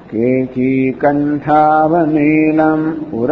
केचीकण्ठावनीलम्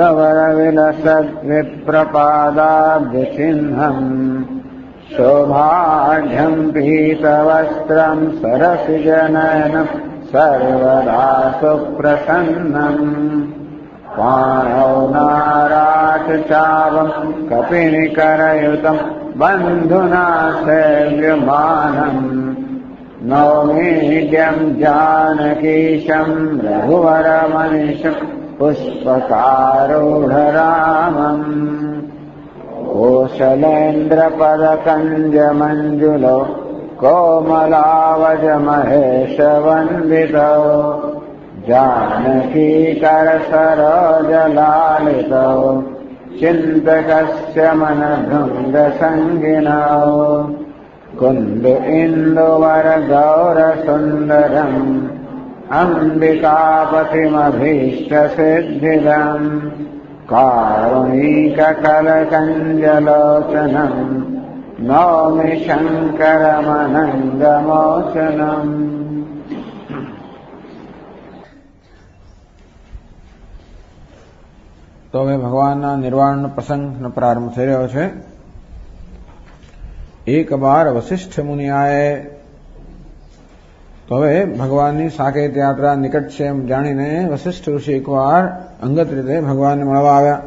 उरवरविलसद्विप्रपादाब्जचिह्नम् शोभाढ्यम् पीतवस्त्रम् सरसिजनयनम् सर्वदा सुप्रसन्नम् पाणौ नाराचचावम् कपिनिकरयुतम् बन्धुना सेव्यमानम् नौमीड्यम् जानकीशम् रघुवरमनिशम् पुष्पकारूढरामम् कोशलेन्द्रपदकञ्जमञ्जुलौ कोमलावजमहेशवन्दितौ जानकीकरसरोजलालितौ चिन्तकस्य मनभृङ्गसङ्गिनौ कुन्द इन्दुवरगौरसुन्दरम् अम्बिकापतिमभीष्टसिद्धिदम् कारुणिककलकञ्जलोचनम् नौमि शङ्करमनङ्गमोचनम्। તો હવે ભગવાનના નિર્વાણનો પ્રસંગનો પ્રારંભ થઈ રહ્યો છે. એક બાર વશિષ્ઠ મુનિ આયે. તો હવે ભગવાનની સાકેત યાત્રા નિકટ છે એમ જાણીને વશિષ્ઠ ઋષિ એકવાર અંગત રીતે ભગવાનને મળવા આવ્યા.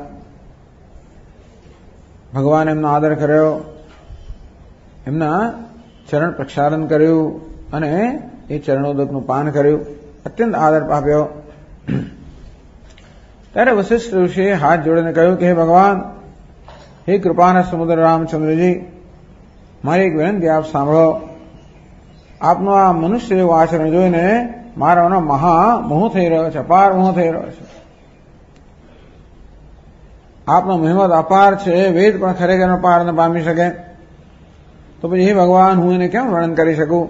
ભગવાન એમનો આદર કર્યો, એમના ચરણ પ્રક્ષાલન કર્યું અને એ ચરણોદકનું પાન કર્યું, અત્યંત આદર આપ્યો. ત્યારે વશિષ્ઠ ઋષિએ હાથ જોડીને કહ્યું કે હે ભગવાન, હે કૃપાના સમુદ્ર રામચંદ્રજી, મારી એક વિનંતી આપ સાંભળો. આપનું આ મનુષ્ય જેવું આચરણ જોઈને મારાનો મહા મોહ થઈ રહ્યો છે, અપાર મોહ થઈ રહ્યો છે. આપનો મહિમત અપાર છે, વેદ પણ ખરેખર પાર ન પામી શકે. તો પછી હે ભગવાન, હું એને કેમ વર્ણન કરી શકું?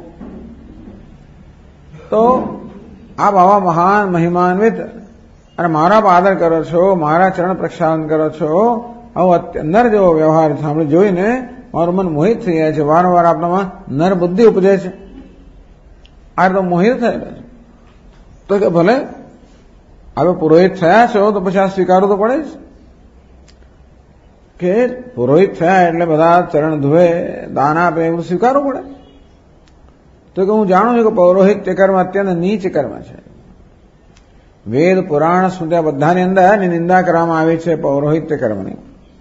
તો આપ આવા મહાન મહિમાન્વિત અને મારા આદર કરો છો, મારા ચરણ પ્રક્ષાલન કરો છો, આવો અંદર જેવો વ્યવહાર સાંભળી જોઈને મારું મન મોહિત થઈ જાય છે. વારંવાર આપણામાં નર બુદ્ધિ ઉપજે છે. આ તો મોહિત થયેલા છે. તો કે ભલે હવે પુરોહિત થયા છો તો પછી આ સ્વીકારવું તો પડે જ કે પુરોહિત થયા એટલે બધા ચરણ ધોવે, દાન આપે, એવું સ્વીકારવું પડે. તો કે હું જાણું છું કે પૌરોહિત્ય કર્મ અત્યંત નીચ કર્મ છે. વેદ પુરાણ સ્મૃતિ બધાની અંદર એની નિંદા કરવામાં આવી છે પૌરોહિત્ય કર્મની.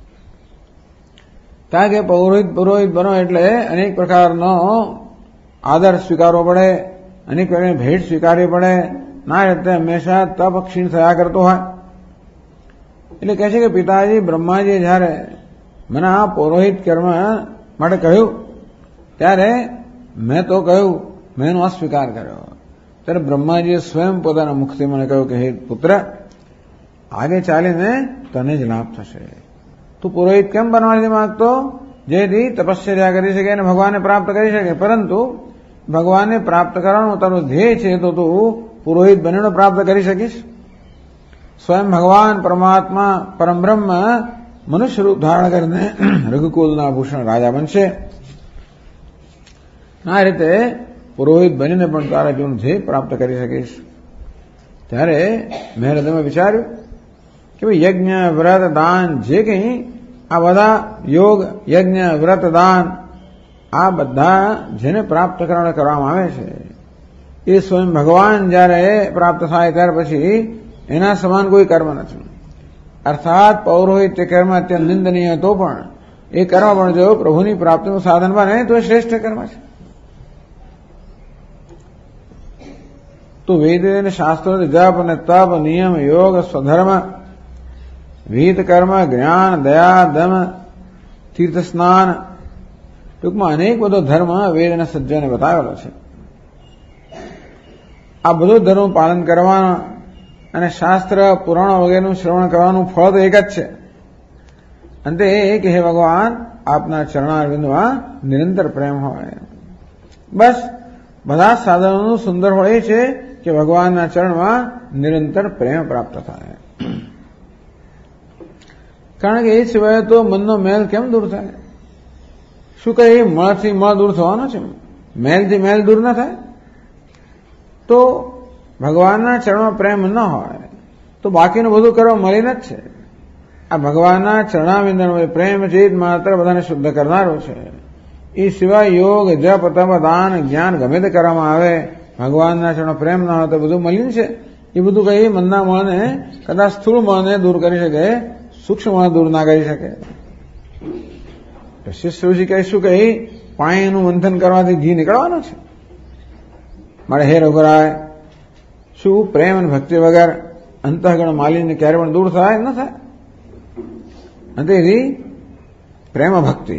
કારણ કે પુરોહિત બનો એટલે અનેક પ્રકારનો આદર સ્વીકારવો પડે, અનેક પ્રકારની ભેટ સ્વીકારવી પડે. ના રીતે હંમેશા તપ ક્ષીણ થયા કરતો હોય. એટલે કહે છે કે પિતાજી બ્રહ્માજીએ જયારે મને આ પૌરોહિત કર્મ માટે કહ્યું ત્યારે મેં તો કહ્યું, મેં એનો અસ્વીકાર કર્યો. ત્યારે બ્રહ્માજીએ સ્વયં પોતાના મુખથી મને કહ્યું કે હે પુત્ર, આગે ચાલીને તને જ લાભ થશે. તું પુરોહિત કેમ બનવા નથી માંગતો? જેથી તપશ્ચર્યા કરી શકે અને ભગવાનને પ્રાપ્ત કરી શકે. પરંતુ ભગવાનને પ્રાપ્ત કરવાનું તારું ધ્યેય છે તો તું પુરોહિત બનીને પ્રાપ્ત કરી શકીશ. સ્વયં ભગવાન પરમાત્મા પરમબ્રહ્મ મનુષ્ય રૂપ ધારણ કરીને રઘુકુલના ભૂષણ રાજા બનશે. આ રીતે પુરોહિત બનીને પણ તારા જીવન ધ્યેય પ્રાપ્ત કરી શકીશ. ત્યારે મેં હૃદયમાં વિચાર્યું કે ભાઈ યજ્ઞ, વ્રત, દાન જે કંઈ આ બધા યોગ, યજ્ઞ, વ્રત, દાન આ બધા જેને પ્રાપ્ત કરવામાં આવે છે એ સ્વયં ભગવાન જ્યારે પ્રાપ્ત થાય ત્યાર પછી એના સમાન કોઈ કર્મ નથી. અર્થાત પૌરોહિત્ય કર્મ અત્યંત નિંદનીય તો પણ એ કર્મ પણ જો પ્રભુની પ્રાપ્તિનું સાધન બને તો એ શ્રેષ્ઠ કર્મ છે. તો વેદ અને શાસ્ત્રો જપ અને તપ, નિયમ, યોગ, સ્વધર્મ, વિહિત કર્મ, જ્ઞાન, દયા, દમ, તીર્થ સ્નાન, ટૂંકમાં અનેક બધો ધર્મ વેદ અને સજ્જને બતાવેલો છે. આ બધો ધર્મ પાલન કરવાના અને શાસ્ત્ર, પુરાણો વગેરેનું શ્રવણ કરવાનું ફળ તો એક જ છે. અંતે એ કે હે ભગવાન, આપના ચરણારવિંદમાં નિરંતર પ્રેમ હોય. બસ બધા સાધનોનું સુંદર ફળ એ છે કે ભગવાનના ચરણમાં નિરંતર પ્રેમ પ્રાપ્ત થાય. કારણ કે એ સિવાય તો મનનો મેલ કેમ દૂર થાય? શું કહે, મળથી મળ દૂર થવાનો છે? મેલથી મેલ દૂર ના થાય? તો ભગવાનના ચરણમાં પ્રેમ ન હોય તો બાકીનું બધું કરવા મલિન જ છે. આ ભગવાનના ચરણાવિંદનો પ્રેમ ચિત માત્ર બધાને શુદ્ધ કરનારો છે. એ સિવાય યોગ, જપ, તપ, દાન, જ્ઞાન ગમે તે કરવામાં આવે, ભગવાનના ચરણમાં પ્રેમ ન હોય તો બધું મલિન છે. એ બધું કઈ મનના મળને કદાચ સ્થૂળ મળને દૂર કરી શકે, સૂક્ષ્મ મળ દૂર ના કરી શકે. શિષ્ય ઋષિ કહીશું કે પાણીનું મંથન કરવાથી ઘી નીકળવાનું છે. મારે હે રઘુરાય, શું પ્રેમ અને ભક્તિ વગર અંતઃગણ માલિન્ય ક્યારે પણ દૂર થાય ન થાય? તેથી પ્રેમ ભક્તિ.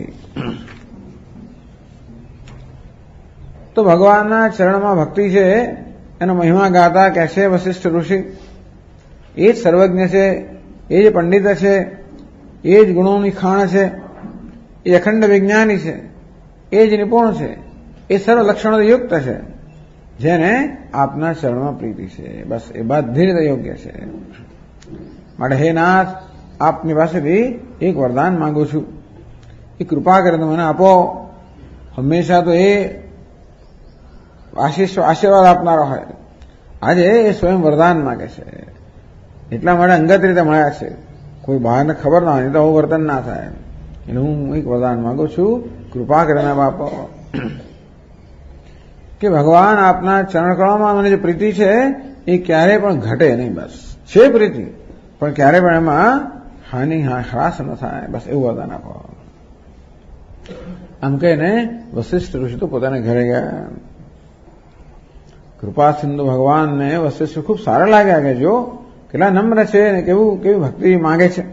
તો ભગવાનના ચરણમાં ભક્તિ છે, એનો મહિમા ગાતા કહેશે વશિષ્ઠ ઋષિ. એ જ સર્વજ્ઞ છે, એ જ પંડિત છે, એ જ ગુણોની ખાણ છે, એ અખંડ વિજ્ઞાની છે, એ જ નિપુણ છે, એ સર્વ લક્ષણો યુક્ત છે, જેને આપના ચરણમાં પ્રીતિ છે. બસ એ બધી રીતે યોગ્ય છે. માટે હે નાથ, આપની પાસેથી એક વરદાન માંગુ છું. એ કૃપા કરીને મને આપો. હંમેશા તો એ આશીર્વાદ આપનારો હોય, આજે એ સ્વયં વરદાન માંગે છે. એટલા માટે અંગત રીતે મળ્યા છે, કોઈ બહારને ખબર ના હોય તો આવું વર્તન ના થાય. એટલે હું એક વરદાન માંગુ છું, કૃપા કરીને આપો કે ભગવાન આપના ચરણકળામાં મને જે પ્રીતિ છે એ ક્યારેય પણ ઘટે નહીં. બસ છે પ્રીતિ, પણ ક્યારેય પણ એમાં હાનિ હ્રાસ ન થાય. બસ એવું વરદાન આપો. આમ કહીને વશિષ્ઠ ઋષિ તો પોતાના ઘરે ગયા. કૃપા સિંધુ ભગવાનને વશિષ્ઠ ખૂબ સારા લાગ્યા કે જો કેટલા નમ્ર છે ને કેવી ભક્તિ માંગે છે.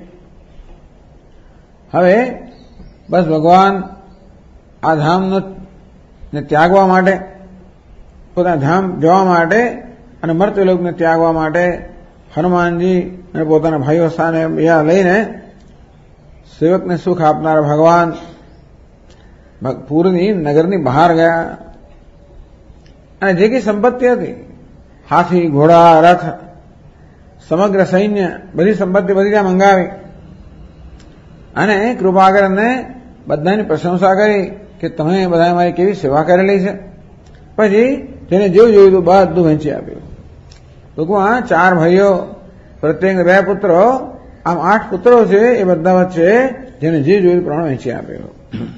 હવે બસ ભગવાન આ ધામને ત્યાગવા માટે, પોતાના ધામ જવા માટે અને મર્ત્યલોકને ત્યાગવા માટે હનુમાનજી અને પોતાના ભાઈઓ સાને લઈને સેવકને સુખ આપનારા ભગવાન પૂરની નગરની બહાર ગયા. અને જે કઈ સંપત્તિ હતી, હાથી, ઘોડા, રથ, સમગ્ર સૈન્ય, બધી સંપત્તિ બધી ત્યાં મંગાવી અને કૃપાકરને બધાની પ્રશંસા કરી કે તમે બધા મારી કેવી સેવા કરેલી છે. પછી જેને જેવું જોયું હતું બધું વહેંચી આપ્યું. ટૂંકમાં 4 ભાઈઓ, પ્રત્યેક 2 પુત્રો, આમ 8 પુત્રો છે. એ બધા વચ્ચે જેને જે જોયું પ્રમાણે વહેંચી આપ્યું.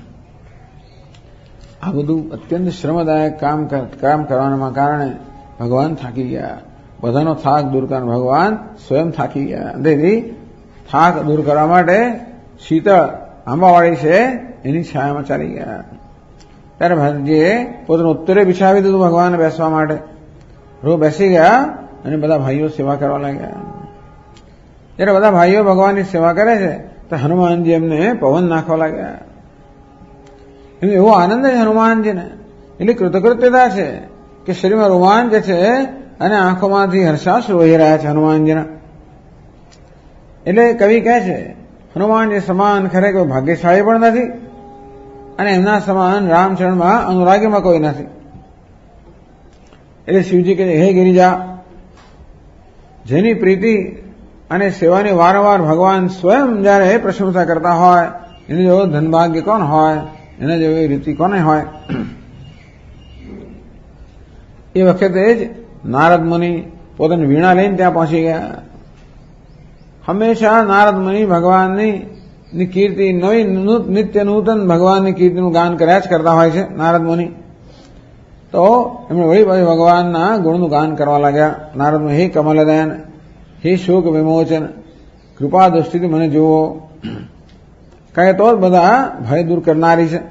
આ બધું અત્યંત શ્રમદાયક કામ કરવાના કારણે ભગવાન થાકી ગયા. બધાનો થાક દૂર કરવા ભગવાન સ્વયં થાકી ગયા. તેથી થાક દૂર કરવા માટે શીતળ આંબાવાળી છે એની છાયામાં ચાલી ગયા. ત્યારે ભાઈજીએ પોતાનું ઉત્તરે બિછાવી દીધું ભગવાનને બેસવા માટે. રોજ બેસી ગયા અને બધા ભાઈઓ સેવા કરવા લાગ્યા. જ્યારે બધા ભાઈઓ ભગવાનની સેવા કરે છે તો હનુમાનજી એમને પવન નાખવા લાગ્યા. એવો આનંદ છે હનુમાનજીને, એટલી કૃતકૃત્યતા છે કે શરીરમાં રોમાંચ છે અને આંખોમાંથી હર્ષાશ્રુ વહી રહ્યા છે હનુમાનજીના. એટલે કવિ કહે છે હનુમાનજી સમાન ખરેખર ભાગ્યશાળી પણ નથી અને એમના સમાન રામચરણમાં અનુરાગીમાં કોઈ નથી. એટલે શિવજી કહે હે ગિરિજા, જેની પ્રીતિ અને સેવાની વારંવાર ભગવાન સ્વયં જયારે પ્રશંસા કરતા હોય એની જેવો ધનભાગ્ય કોણ હોય, એના જેવી રીતિ કોને હોય. એ વખતે જ નારદ મુનિ પોતાની વીણા લઈને ત્યાં પહોંચી ગયા. હંમેશા નારદ મુનિ ભગવાનની કીર્તિ, નવી નિત્ય નૂતન ભગવાનની કીર્તિનું ગાન કર્યા જ કરતા હોય છે નારદ મુનિ. તો એમણે વળી પાછી ભગવાનના ગુણનું ગાન કરવા લાગ્યા. નારદ મુનિ હે કમલદયન, હે શોક વિમોચન, કૃપા દૃષ્ટિથી મને જુઓ. કહે તો બધા ભય દૂર કરનારી છે.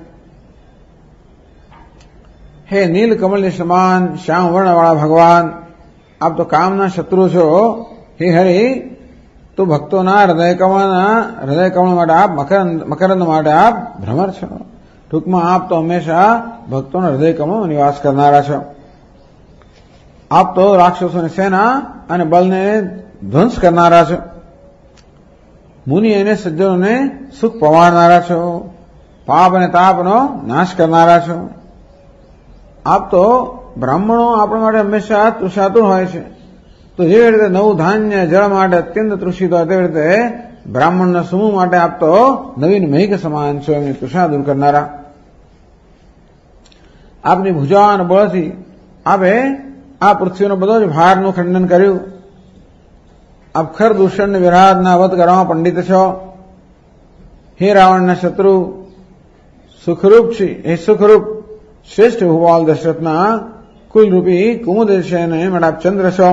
હે નીલ કમલની સમાન શ્યામ વર્ણવાળા ભગવાન, આપ તો કામના શત્રુ છો. હે હરિ, તો ભક્તોના હૃદય કમળ માટે આપ, મકરંદ માટે આપ ભ્રમર છો. ટૂંકમાં આપ તો હંમેશા ભક્તોના હૃદય કમળમાં નિવાસ કરનારા છો. આપ તો રાક્ષસોની સેના અને બળને ધ્વંસ કરનારા છો. મુનિ અને સજ્જનોને સુખ પવાડનારા છો. પાપ અને તાપનો નાશ કરનારા છો. આપ તો બ્રાહ્મણો આપણા માટે હંમેશા તૃષાતુર હોય છે. તો જેવી રીતે નવું ધાન્ય જળ માટે અત્યંત તૃષિત હોય તેવી રીતે બ્રાહ્મણના સમૂહ માટે આપ તો નવીન મહિક સમાન છો, એમની તૃષા દૂર કરનારા. આપની ભુજા અને બળથી આપે આ પૃથ્વીનો બધો જ ભારનું ખંડન કર્યું. અબખર દૂષણ વિરાટના વધ કરવામાં પંડિત છો. હે રાવણના શત્રુ, સુખરૂપ છે એ સુખરૂપ શ્રેષ્ઠ ભૂપાલ દશરથના કુલરૂપી કુમુદ છે ને મેળાપ ચંદ્ર છો.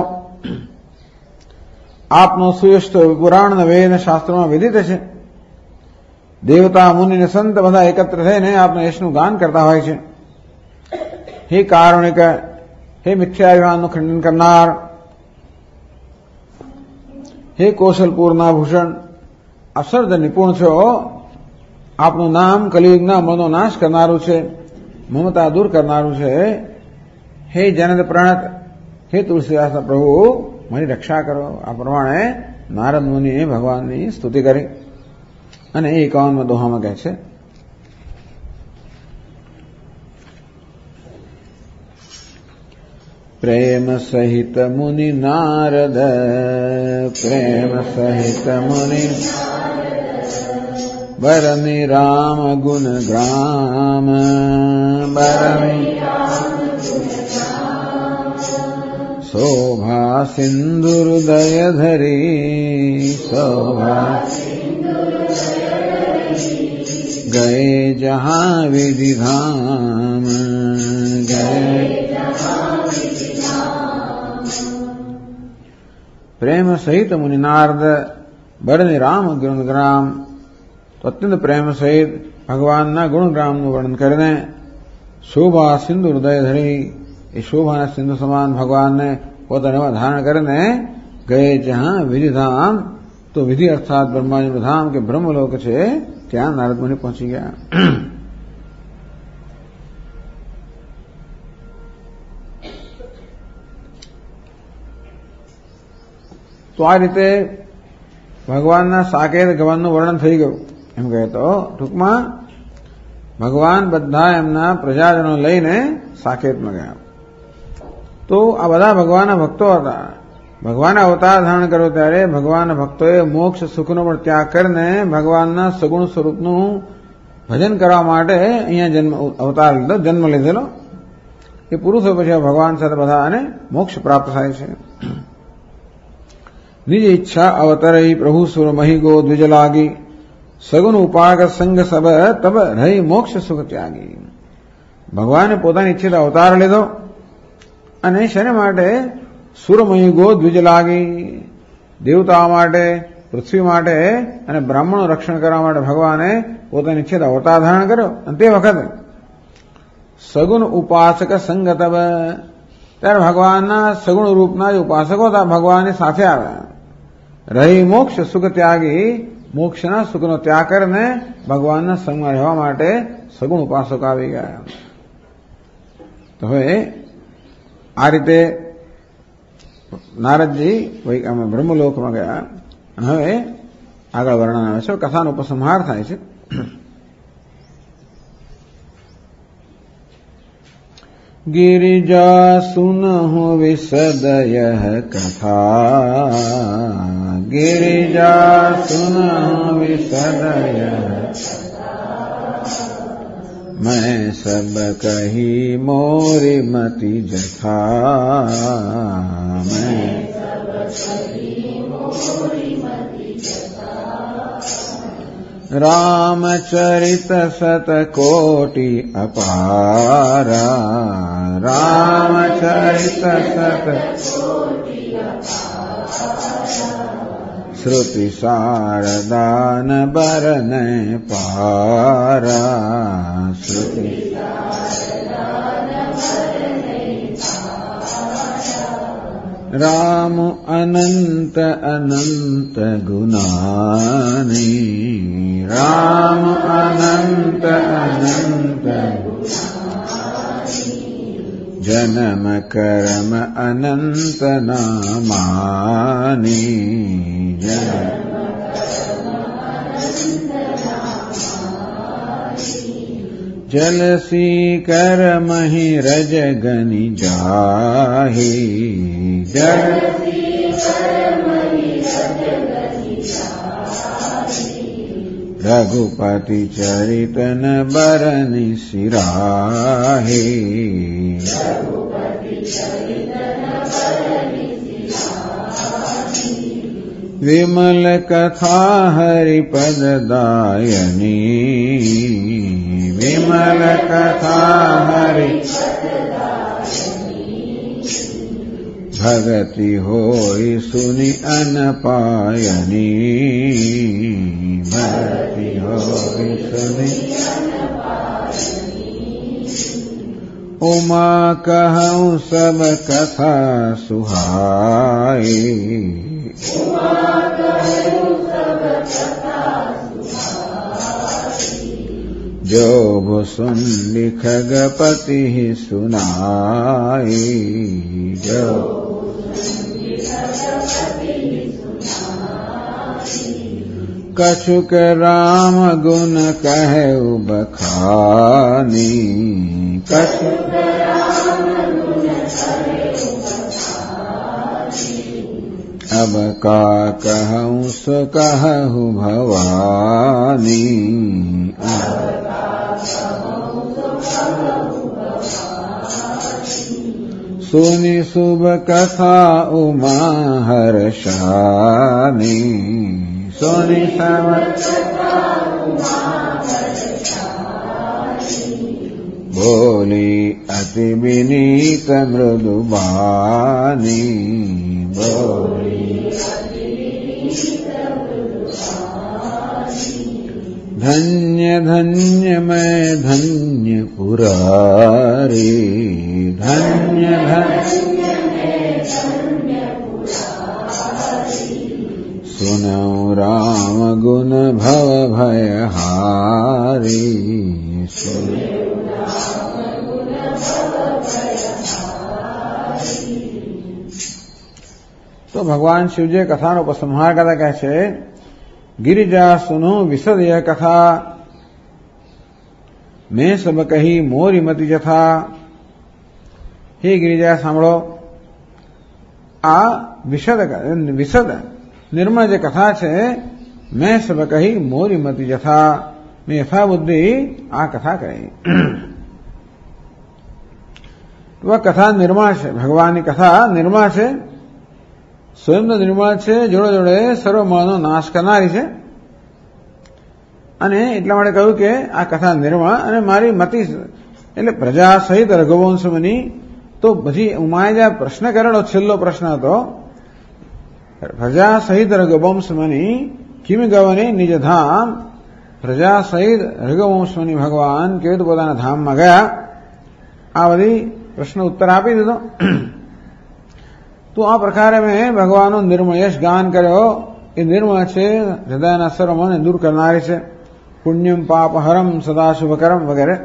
આપનો સુયશ તો પુરાણ વેદ શાસ્ત્રોમાં વિદિત છે. દેવતા મુનિ ને સંત બધા એકત્ર થઈને આપના યશનું ગાન કરતા હોય છે. હે કારુણિક, હે મિથ્યાભિમાનનું ખંડન કરનાર, હે કૌશલપુરના ભૂષણ, અસર્દ નિપુણ છો. આપનું નામ કલિયુગના મનો નાશ કરનારું છે, મમતા દૂર કરનારું છે. હે જનદ પ્રણત, હે તુલસીદાસના પ્રભુ, મારી રક્ષા કરો. આ પ્રમાણે નારદ મુનિએ ભગવાનની સ્તુતિ કરી અને 51 દોહામાં કહે છે, પ્રેમ સહિત મુનિ નારદ, પ્રેમ સહિત મુનિ બરની રામ ગુણ ગ્રામ, બરની શોભા સિંદુરદય ધરી, શોભા ગયે જહાં વિધિ ધામ, ગયે પ્રેમ સહિત મુનિ નારદ બરની રામ ગુણગ્રામ. તો અત્યંત પ્રેમ સહિત ભગવાનના ગુણગ્રામનું વર્ણન કરીને શોભા સિંધુ હૃદય ધરી, એ શોભાના સિંધુ સમાન ભગવાનને પોતાના ધારણ કરીને ગયે જ્યાં વિધિધામ, તો વિધિ અર્થાત બ્રહ્માજીનું ધામ કે બ્રહ્મલોક છે, ત્યાં નારદ મુનિ પહોંચી ગયા. તો આ રીતે ભગવાનના સાકેત ગમનનું વર્ણન થઈ ગયું. એમ કહે તો ટૂંકમાં ભગવાન બધા એમના પ્રજાજનો લઈને સાકેતમાં ગયા. તો આ બધા ભગવાનના ભક્તો હતા. ભગવાને અવતાર ધારણ કર્યો ત્યારે ભગવાનના ભક્તોએ મોક્ષ સુખનો પણ ત્યાગ કરીને ભગવાનના સગુણ સ્વરૂપનું ભજન કરવા માટે અહીંયા અવતાર લીધો, જન્મ લીધેલો. એ પૂરું થયું પછી ભગવાન સાથે બધાને મોક્ષ પ્રાપ્ત થાય છે. નિજ ઈચ્છા અવતરઈ પ્રભુ સુર મહી ગો દ્વિજ લાગી, સગુન ઉપાક સંગ સબ તબ રહી મોક્ષ સુખ ત્યાગી. ભગવાને પોતાની ઈચ્છિત અવતાર લીધો અને શેને માટે? સુરમહી ગો દ્વિજ લાગી, દેવતાઓ માટે, પૃથ્વી માટે અને બ્રાહ્મણો રક્ષણ કરવા માટે ભગવાને પોતાની ઈચ્છિત અવતાર ધારણ કર્યો. અને તે વખતે સગુણ ઉપાસક સંગ તબ, ત્યારે ભગવાનના સગુણ રૂપના જે ઉપાસકો હતા ભગવાનની સાથે આવ્યા. રહી મોક્ષ સુખ ત્યાગી, મોક્ષના સુખનો ત્યાગ કરીને ભગવાનના સંગમાં રહેવા માટે સગુણ ઉપાસકો આવી ગયા. તો હવે આ રીતે નારદજી બ્રહ્મલોકમાં ગયા. અને હવે આગળ વર્ણન આવે છે, કથાનો ઉપસંહાર થાય છે. गिरिजा सुनहु विसदय कथा, गिरिजा सुनहु विसदय, मैं सब कही मोरी मति जथा, मैं रामचरित शतकोटि अपारा, रामचरित शतकोटि श्रुति शारदान बरन पारा, श्रुति राम अनंत अनंत गुणानी, राम अनंत अनंत जन्म कर्म अनंत नामानी, जलसी कर्महि रजगनि जाहि, रघुपति चरितन बरनि सिराहि, विमल कथा हरिपद दायनी विमल कथा हरि भगति होई सुनि अनपायनी भगति होई सुनि उमा कहूँ सब कथा सुहाई जो भुसुन खगपति सुनाई जो कछुक राम गुण कहे बखानी कछुक अब का कहूँ सो कहूँ भवानी सुनि शुभ कथा उमा हर्षानी सुनि सब बोली अति विनीत मृदु बानी बोली धन्य धन्य मैं धन्य पुरारी धन्य धन्य सुनौ राम गुण भव भयहारी तो भगवान शिवजी कथाનો उपसंहार करता કહે છે गिरिजा सुनो विशद यह कथा मैं सब कही मोरी मति जथा हे गिरिजा सांभळो आ विशद निर्मळ जे कथा छे मैं सब कही मोरी मति जथा मैं यथा बुद्धि आ कथा कही वह कथा निर्मळ छे भगवाननी कथा निर्मळ छे स्वयं निर्मळ छे जोड़े जोड़े सर्वमळनो नाश करनारी छे અને એટલા માટે કહ્યું કે આ કથા નિર્મળ અને મારી મતિ એટલે પ્રજા સહિત રઘુવંશ મુનિ તો બધી ઉમાએ જે પ્રશ્ન કરેલો છેલ્લો પ્રશ્ન હતો પ્રજા સહિત રઘુવંશ મુનિ કિમ ગવને નિજ ધામ પ્રજા સહિત રઘુવંશ મુનિ ભગવાન કેવી રીતે પોતાના ધામમાં ગયા આ બધી પ્રશ્ન ઉત્તર આપી દીધો तो आ प्रकार में भगवान निर्मल यश गान कर्यो ए निर्मल छे हृदयना सर्व मन दूर करनारी छे पुण्यम पाप हरम सदा शुभकरम वगैरह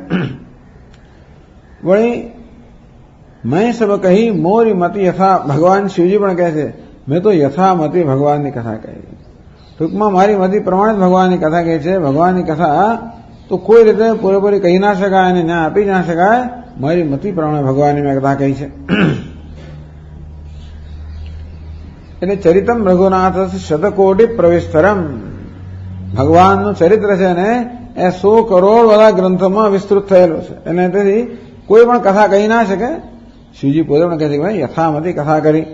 वही मैं सब कही मोरी मति यथा भगवान शिवजी पण कहे छे मैं तो यथा मति भगवान की कथा कही टूंक में मारी मति प्रमाणित भगवान की कथा कही छे भगवान की कथा तो कोई रीते पूरेपूरी कही ना शकाय अने न्याय आपी ना शकाय मारी मति प्रमाणे भगवान की कथा कही छे એટલે ચરિતમ રઘુનાથ શતકોટી પ્રવિસ્તરમ ભગવાનનું ચરિત્ર છે ને એ 100 કરોડ બધા ગ્રંથોમાં વિસ્તૃત થયેલું છે અને તેથી કોઈ પણ કથા કહી ના શકે શિવજી પોતે પણ કહે છે કે ભાઈ યથામતી કથા કરી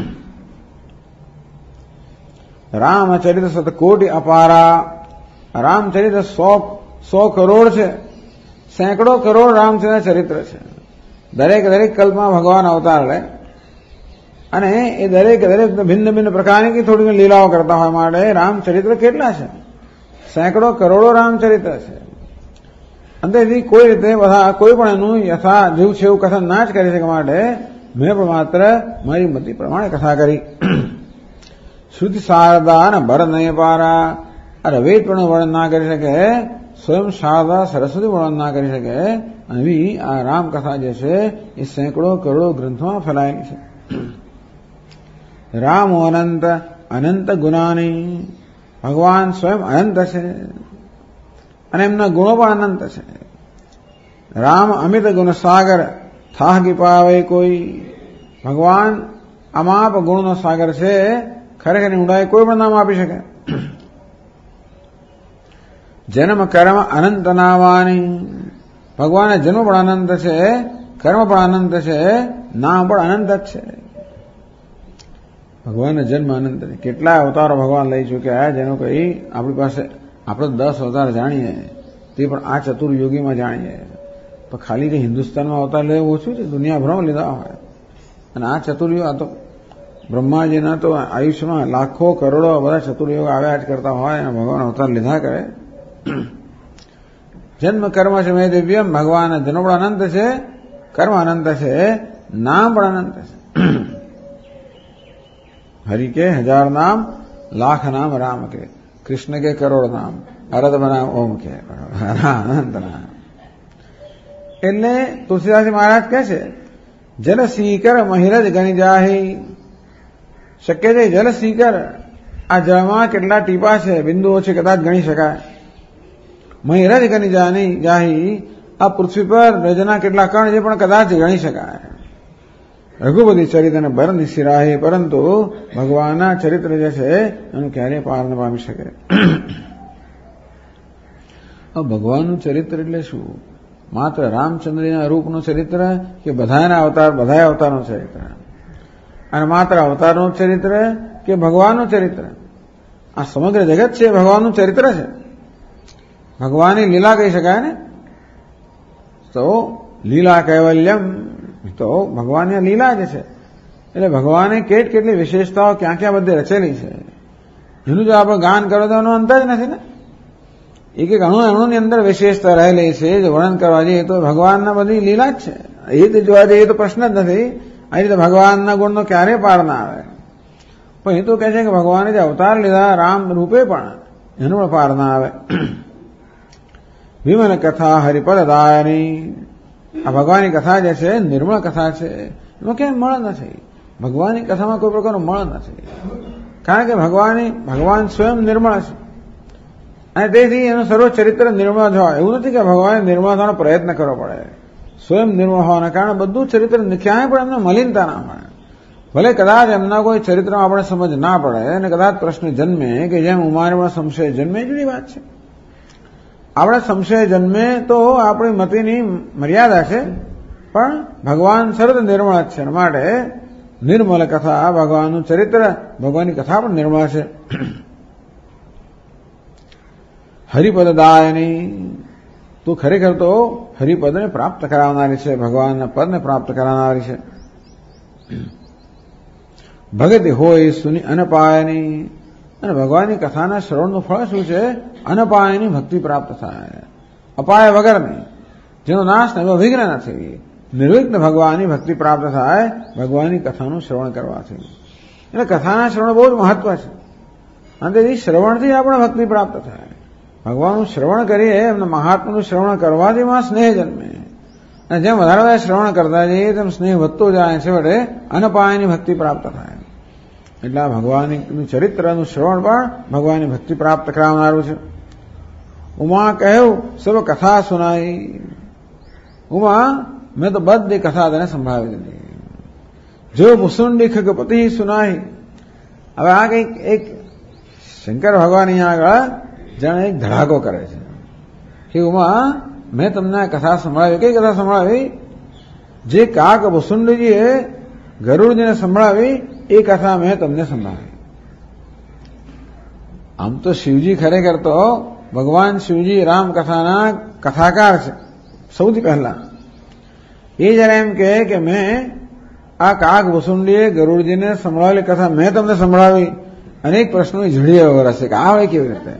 રામચરિત શતકોટી અપારા રામચરિત 100 કરોડ છે સેંકડો કરોડ રામચરિત ચરિત્ર છે દરેક કલ્પમાં ભગવાન અવતાર લે અને એ દરેક ભિન્ન ભિન્ન પ્રકારની થોડી લીલાઓ કરતા હોય માટે રામચરિત્ર કેટલા છે સેંકડો કરોડો રામચરિત્ર છે અંતેથી કોઈ રીતે બધા કોઈ પણ એનું યથા જેવું છે એવું કથન ના જ કરી શકે માટે મેં પણ માત્ર મારી મતિ પ્રમાણે કથા કરી શ્રુતિ શારદા અને ભરતનય પારા અરે વેદ પણ વર્ણન ના કરી શકે સ્વયં શારદા સરસ્વતી વર્ણન ના કરી શકે આવી આ રામકથા જે છે એ સેંકડો કરોડો ગ્રંથોમાં ફેલાયેલી છે रामो अनंत अनंत गुणानी भगवान स्वयं अनंत है અને એમના ગુણો પણ અનંત છે રામ અમિત ગુણ સાગર થાહ કી પાવે કોઈ ભગવાન અમાપ ગુણનો સાગર છે ખરેખર ઊંડાઈ કોઈ પણ નામ આપી શકે જન્મ કર્મ અનંત નાવાની ભગવાનનો જન્મ પણ અનંત છે કર્મ પણ અનંત છે નામ પણ અનંત જ છે ભગવાનના જન્મ અનંત કેટલા અવતારો ભગવાન લઈ ચૂક્યા જેનું કઈ આપણી પાસે આપણે 10 અવતાર જાણીએ તે પણ આ ચતુર્યુગીમાં જાણીએ તો ખાલી કે હિન્દુસ્તાનમાં અવતાર લેવું ઓછું છે, દુનિયાભરમાં લીધા હોય. અને આ ચતુર્યુગ આ તો બ્રહ્માજીના તો આયુષ્યમાં લાખો કરોડો બધા ચતુર્યુગ આવ્યા જ કરતા હોય અને ભગવાન અવતાર લીધા કરે. જન્મ કર્મ છે મેં દિવ્યમ, ભગવાન જન્મ પણ અનંત છે, કર્મ અનંત છે, નામ પણ અનંત છે. हरि के 1000 नाम, लाख नाम राम के, कृष्ण के करोड़ नाम, अरद नाम ओम के, अनंत नाम. એટલે તુલસીદાસ મહારાજ કહે છે જલ સીકર મહિરજ ગણી જાહી. શક્ય છે જલ સીકર, આ જળમાં કેટલા ટીપા છે, બિંદુઓ છે, કદાચ ગણી શકાય. મહિરજ ગણી જાહી, આ પૃથ્વી પર રજના કેટલા કણ છે પણ કદાચ ગણી શકાય. રઘુપતિ ચરિત્ર અને બર નિશિરાહી, પરંતુ ભગવાનના ચરિત્ર જે છે એનું ક્યારેય પાર ન પામી શકે. ભગવાનનું ચરિત્ર એટલે શું? માત્ર રામચંદ્રના રૂપનું ચરિત્ર કે બધાના અવતાર, બધા અવતારનું ચરિત્ર? અને માત્ર અવતારનું ચરિત્ર કે ભગવાનનું ચરિત્ર? આ સમગ્ર જગત છે ભગવાનનું ચરિત્ર છે. ભગવાનની લીલા કહી શકાય ને. તો લીલા કૈવલ્યમ, તો ભગવાનની લીલા જ છે. એટલે ભગવાને કેટલી વિશેષતાઓ ક્યાં ક્યાં બધી રચેલી છે એનું જો આપણે ગાન કરો તો એનો અંત જ નથી ને. એક અણુની અંદર વિશેષતા રહેલી છે. જો વર્ણન કરવા જઈએ તો ભગવાનના બધી લીલા જ છે. એ રીતે જોવા જઈએ તો પ્રશ્ન જ નથી. આ રીતે ભગવાનના ગુણનો ક્યારેય પાર ના આવે. પણ એ તો કહે છે કે ભગવાને જે અવતાર લીધા રામ રૂપે પણ એનો પણ પાર ના આવે. વિમલ કથા હરિપદ દાયની, આ ભગવાનની કથા જે છે નિર્મળ કથા છે, એમાં ક્યાંય મળ નથી. ભગવાનની કથામાં કોઈ પ્રકારનું મળ નથી. કારણ કે ભગવાન સ્વયં નિર્મળ છે અને તેથી એનું સર્વ ચરિત્ર નિર્મળ જ હોય. એવું નથી કે ભગવાને નિર્મળ થવાનો પ્રયત્ન કરવો પડે. સ્વયં નિર્મળ હોવાના કારણે બધું ચરિત્ર ક્યાંય પણ એમને મલિનતા ના મળે. ભલે કદાચ એમના કોઈ ચરિત્રમાં આપણે સમજ ના પડે અને કદાચ પ્રશ્ન જન્મે કે જેમ ઉમારમાં સંશય જન્મે, જુદી વાત છે. આપણે સંશય જન્મે તો આપણી મતિની મર્યાદા છે, પણ ભગવાન સર્વ નિર્મળ જ છે. માટે નિર્મલ કથા, ભગવાનનું ચરિત્ર, ભગવાનની કથા પણ નિર્મળ છે. હરિપદ દાયની, તું ખરેખર તો હરિપદને પ્રાપ્ત કરાવનારી છે, ભગવાનના પદને પ્રાપ્ત કરાવનારી છે. ભગતિ હોય સુની અનપાયની, અને ભગવાનની કથાના શ્રવણનું ફળ શું છે? અનપાયની ભક્તિ પ્રાપ્ત થાય, અપાય વગરની, જેનો નાશ નહીં, વિઘ્ન નથી, નિર્વિઘ્ન ભગવાનની ભક્તિ પ્રાપ્ત થાય ભગવાનની કથાનું શ્રવણ કરવાથી. એટલે કથાના શ્રવણ બહુ જ મહત્વ છે. અને તેથી શ્રવણથી આપણે ભક્તિ પ્રાપ્ત થાય. ભગવાનનું શ્રવણ કરીએ, એમના મહાત્માનું શ્રવણ કરવાથી માં સ્નેહ જન્મે. અને જેમ વધારે શ્રવણ કરતા જઈએ તેમ સ્નેહ વધતો જાય છે, વડે અનપાયની ભક્તિ પ્રાપ્ત થાય. એટલે આ ભગવાનનું ચરિત્રનું શ્રવણ પણ ભગવાનની ભક્તિ પ્રાપ્ત કરાવનારું છે. ઉમા કહ્યું સર્વ કથા સુનાઈ. ઉમા, મેં તો બધી કથા તને સંભળાવી દીધી. જો મુસુંડી ખગપતિ સુનાઈ. હવે આ કંઈક એક શંકર ભગવાન અહીંયા આગળ જાણે એક ધડાકો કરે છે કે ઉમા, મેં તમને આ કથા સંભળાવી. કઈ કથા સંભળાવી? જે કાક વસુંડજીએ ગરુડજીને સંભળાવી એ કથા મેં તમને સંભળાવી. આમ તો શિવજી ખરેખર તો ભગવાન શિવજી રામ કથાના કથાકાર છે સૌથી પહેલા. એ જરા એમ કે મેં આ કાક વસુંડીએ ગરુડજીને સંભળાવેલી કથા મેં તમને સંભળાવી. અનેક પ્રશ્નોની ઝડી વગર હશે કે આ હોય કેવી રીતે.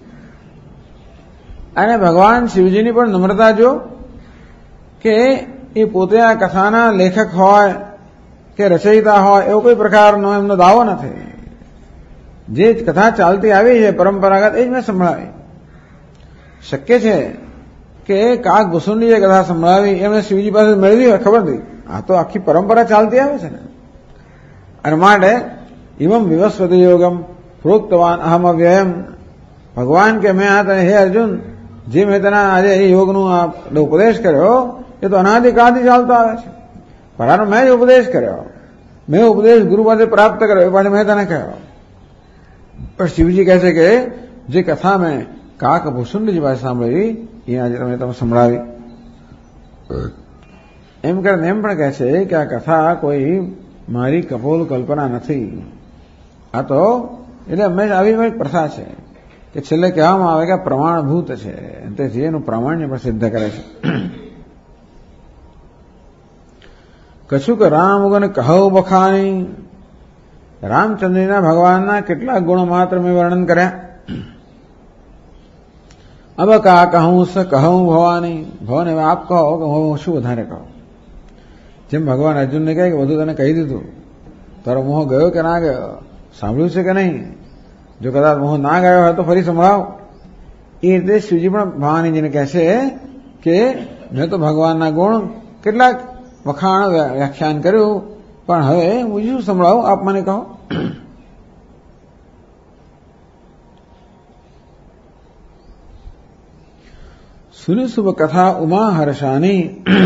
અને ભગવાન શિવજીની પણ નમ્રતા જો કે એ પોતે આ કથાના લેખક હોય કે રચયિતા હોય એવો કોઈ પ્રકારનો એમનો દાવો નથી. જે કથા ચાલતી આવી છે પરંપરાગત એ જ મેં સંભળાવી. શક્ય છે કે કાક ભૂસુંડીએ કથા સંભળાવી એમને શિવજી પાસે મેળવી હોય, ખબર નથી. આ તો આખી પરંપરા ચાલતી આવે છે ને. અને માટે ઇમમ વિવસ્વતિ યોગમ પ્રોક્તવાન અહમ અવ્યયમ. ભગવાન કે મેં આ તને હે અર્જુન, જે મેં તને આજે એ યોગનો ઉપદેશ કર્યો એ તો અનાદિકાળથી ચાલતો આવે છે. પણ મેં જ ઉપદેશ કર્યો, મેં ઉપદેશ ગુરુ પાસે પ્રાપ્ત કર્યો એ પાછળ મેં તને કહ્યો. પણ શિવજી કહે છે કે જે કથા મેં કાક ભૂસુંડજી પાસે સાંભળી એ આજે તમે સંભળાવી. એમ કરીને એમ પણ કહે છે કે આ કથા કોઈ મારી કપોલ કલ્પના નથી. આ તો એટલે હંમેશા આવી એક પ્રથા છે કે છેલ્લે કહેવામાં આવે કે પ્રમાણભૂત છે, તેથી એનું પ્રામાણ્ય પણ સિદ્ધ કરે છે. કશુંક રામ ગુણ કહો બખાની, રામચંદ્રના ભગવાનના કેટલાક ગુણો માત્ર મેં વર્ણન કર્યા. अब का कहूं स कहूं भवानी, ભવન હવે આપ કહો કે હું શું વધારે કહું. જેમ ભગવાન અર્જુનને કહે કે બધું તને કહી દીધું, તારો મોહ ગયો કે ના ગયો, સાંભળ્યું છે કે નહીં, જો કદાચ મોહ ના ગયો હોય તો ફરી સંભળાવો. એ રીતે શિવજી પણ ભવાનીજીને કહે છે કે મેં તો ભગવાનના ગુણ કેટલાક વખાણ વ્યાખ્યાન કર્યું, પણ હવે હું શું સંભળાવું, આપ મને કહો. સુની શુભ કથા ઉમા હર્ષાની,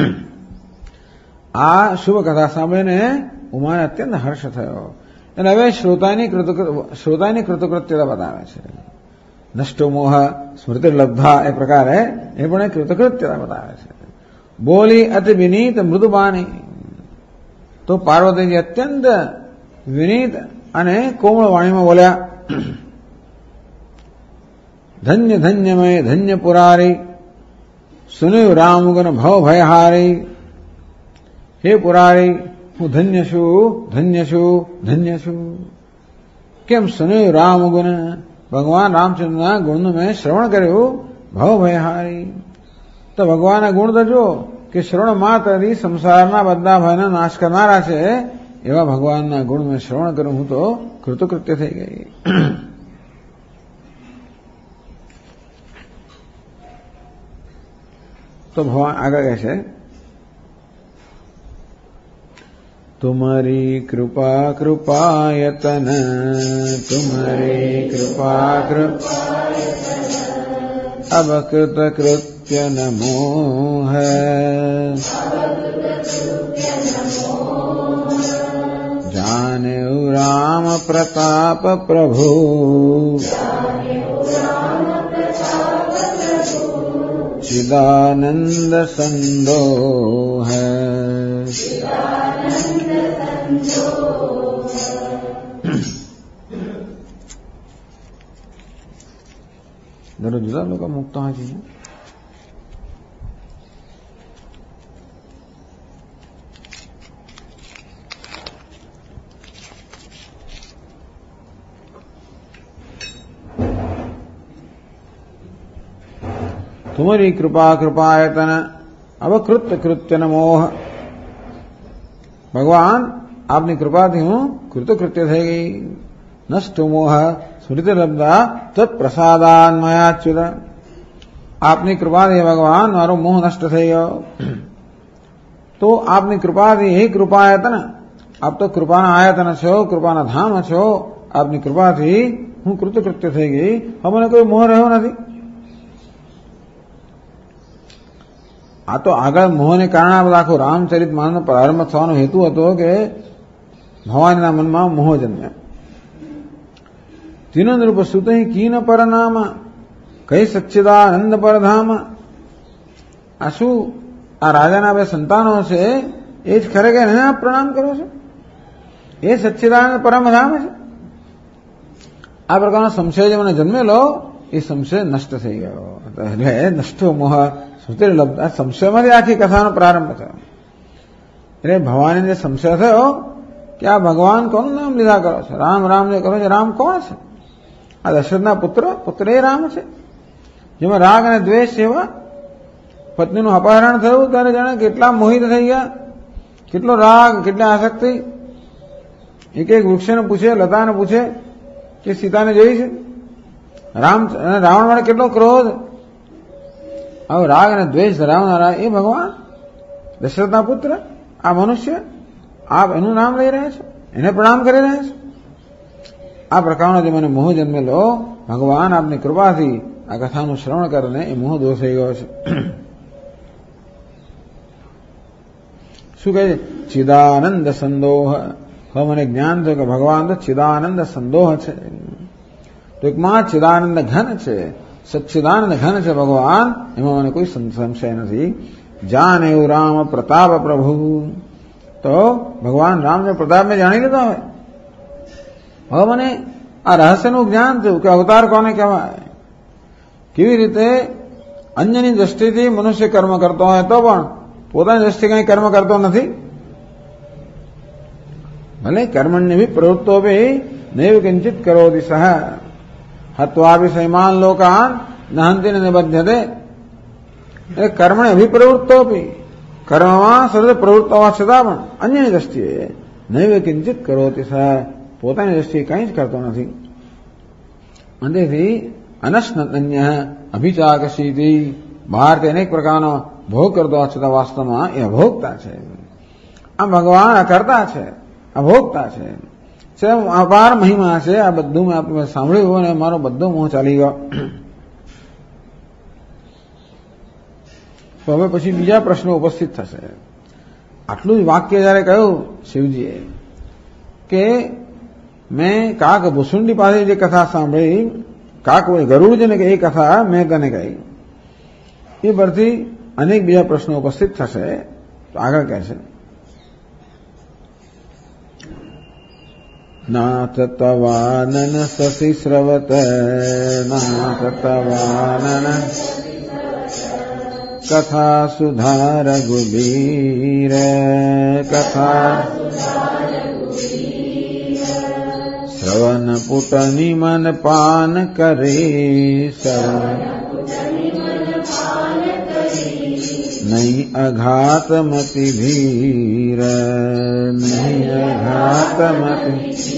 આ શુભ કથા સાંભળીને ઉમાને અત્યંત હર્ષ થયો. અને હવે શ્રોતાની કૃતકૃત્યતા બતાવે છે. નષ્ટો મોહ સ્મૃતિ લબ્ધા એ પ્રકારે એ પણ કૃતકૃત્યતા બતાવે છે. બોલી અતિ વિનીત મૃદુબાની, તો પાર્વતીજી અત્યંત વિનીત અને કોમળ વાણીમાં બોલ્યા. ધન્ય ધન્યમય ધન્ય પુરારી, સુન્યું રામગુણ ભવ ભયહારી. હે પુરારી, હું ધન્ય છું, ધન્ય છું, ધન્ય છું. કેમ? સુન્યું રામગુણ, ભગવાન રામચંદ્રના ગુણનું મેં શ્રવણ કર્યું. ભવ ભયહારી, તો ભગવાનના ગુણ તો જો કે શ્રવણ માત્રથી સંસારના બધા ભયનો નાશ કરનારા છે, એવા ભગવાનના ગુણ મેં શ્રવણ કર્યું, હું તો કૃતકૃત્ય થઈ ગઈ. તો ભગવાન આગળ કહે છે, તુમરી કૃપા કૃપાયતન, તુમરી કૃપા અબ કૃત કૃત્ય નમો જાને રામ પ્રતાપ પ્રભુ, चिदानंद संदोह. दररोज जुदा लोग मुक्त हाजी हैं. तुम्हारी कृपा कृपायतन अब कृत्य कृत्य मोह, भगवान आपनी कृपा थी हूं कृतकृत्य થઈ ગઈ. નષ્ટ મોહ સ્મૃતિ લબ્ધા તત્પ્રસાદાન્મયાચ્યુત, આપની કૃપાથી ભગવાન મારો મોહ નષ્ટ થઈ ગયો. તો આપની કૃપાથી હે કૃપાયતન, આપ તો કૃપાના આયતન છો, કૃપાના ધામ છો. આપની કૃપાથી હું કૃતકૃત્ય થઈ ગઈ, હવે મને કોઈ મોહ રહ્યો નથી. આ તો આગળ મોહને કારણે આ આખો રામચરિત માનસનો પ્રારંભ થવાનો હેતુ હતો કે ભવાનીના મનમાં મોહ જન્મે. તીનંદરૂપ સુતહિ કીન પરનામ, કઈ સચ્ચિદાનંદ પરધામ. આ શું, આ રાજાના બે સંતાનો છે, એ જ ખરેખર એને આપ પ્રણામ કરો છો, એ સચ્ચિદાનંદ પરમધામ છે. આ પ્રકારનો સંશય જે મને જન્મેલો, એ સંશય નષ્ટ થઈ ગયો. એટલે નષ્ટો મોહ સ્મૃતિ લબ્ધા, સંશયમાંથી આખી કથાનો પ્રારંભ થયો. એટલે ભવાનીને જે સંશય થયો કે આ ભગવાન કોનું નામ લીધા કરો છો, રામ રામ જે કરો છો, રામ કોણ છે? આ દશરથના પુત્ર એ રામ છે, જેમાં રાગ અને દ્વેષ એવા. પત્નીનું અપહરણ થયું ત્યારે જાણે કેટલા મોહિત થઈ ગયા, કેટલો રાગ, કેટલી આસક્તિ. એક એક વૃક્ષને પૂછે, લતાને પૂછે કે સીતાને જોઈ છે. રાવણ માટે કેટલો ક્રોધ. હવે રાગ અને દ્વેષ ધરાવનારા એ ભગવાન, દશરથના પુત્ર, આ મનુષ્ય, આપ એનું નામ લઈ રહ્યા છો, એને પ્રણામ કરી રહ્યા છો. આ પ્રકારનો જે મને મોહ જન્મેલો, ભગવાન આપની કૃપાથી આ કથાનું શ્રવણ કરીને એ મોહ દૂર થઈ ગયો છે. શું કહે છે? ચિદાનંદ સંદોહ. હવે મને જ્ઞાન થયું કે ભગવાન તો ચિદાનંદ સંદોહ છે, ટૂંકમાં ચિદાનંદ ઘન છે, સચ્ચિદાનંદ ઘન છે ભગવાન, એમાં મને કોઈ સંશય નથી. જાને એવું રામ પ્રતાપ પ્રભુ, તો ભગવાન રામનો પ્રતાપ મેં જાણી લીધો. હવે મને આ રહસ્યનું જ્ઞાન થયું કે અવતાર કોને કહેવાય, કેવી રીતે અન્યની દ્રષ્ટિથી મનુષ્ય કર્મ કરતો હોય તો પણ પોતાની દ્રષ્ટિ કંઈ કર્મ કરતો નથી. ભલે કર્મણ્ય ભી પ્રવૃત્તો ભી નૈવ કિંચિત કરોતિ સહ હત્વા ભી સૈમાન લોકાન નહંતિ ન નિબધ્યતે. કર્મણે અભિપ્રવૃત્તો ભી કર્મમાં સતત પ્રવૃત્ત હોવા છતાં પણ અન્યની દ્રષ્ટિએ નૈવ કિંચિત કરોતિ સહ પોતાની દ્રષ્ટિએ કંઈ જ કરતો નથી. અંતેથી અનશ્નતન્ય અભિચાકશીથી બહારથી અનેક પ્રકારનો ભોગ કરતો હોવા છતાં વાસ્તવમાં એ અભોગતા છે. આ ભગવાન અકર્તા છે, અભોગતા છે. અપાર મહિમા છે. આ બધું મેં આપણે સાંભળ્યું અને મારો બધો મોહ ચાલી ગયો. તો હવે પછી બીજા પ્રશ્નો ઉપસ્થિત થશે. આટલું જ વાક્ય જયારે કહ્યું શિવજીએ કે મેં કાક ભૂસુંડી પાસે જે કથા સાંભળી, કાક ગરુડજીને કે એ કથા મેં કને કહી, એ પરથી અનેક બીજા પ્રશ્નો ઉપસ્થિત થશે. તો આગળ કહે છે, નાથ તવાનન સસી સ્રવત નાથ તવાનન કથા સુધા રઘુબીર કથા શ્રવણ પુટની મન પાન કરે શ્રવણ નહીં અઘાત મતિ ધીર નહીં અઘાત મતિ.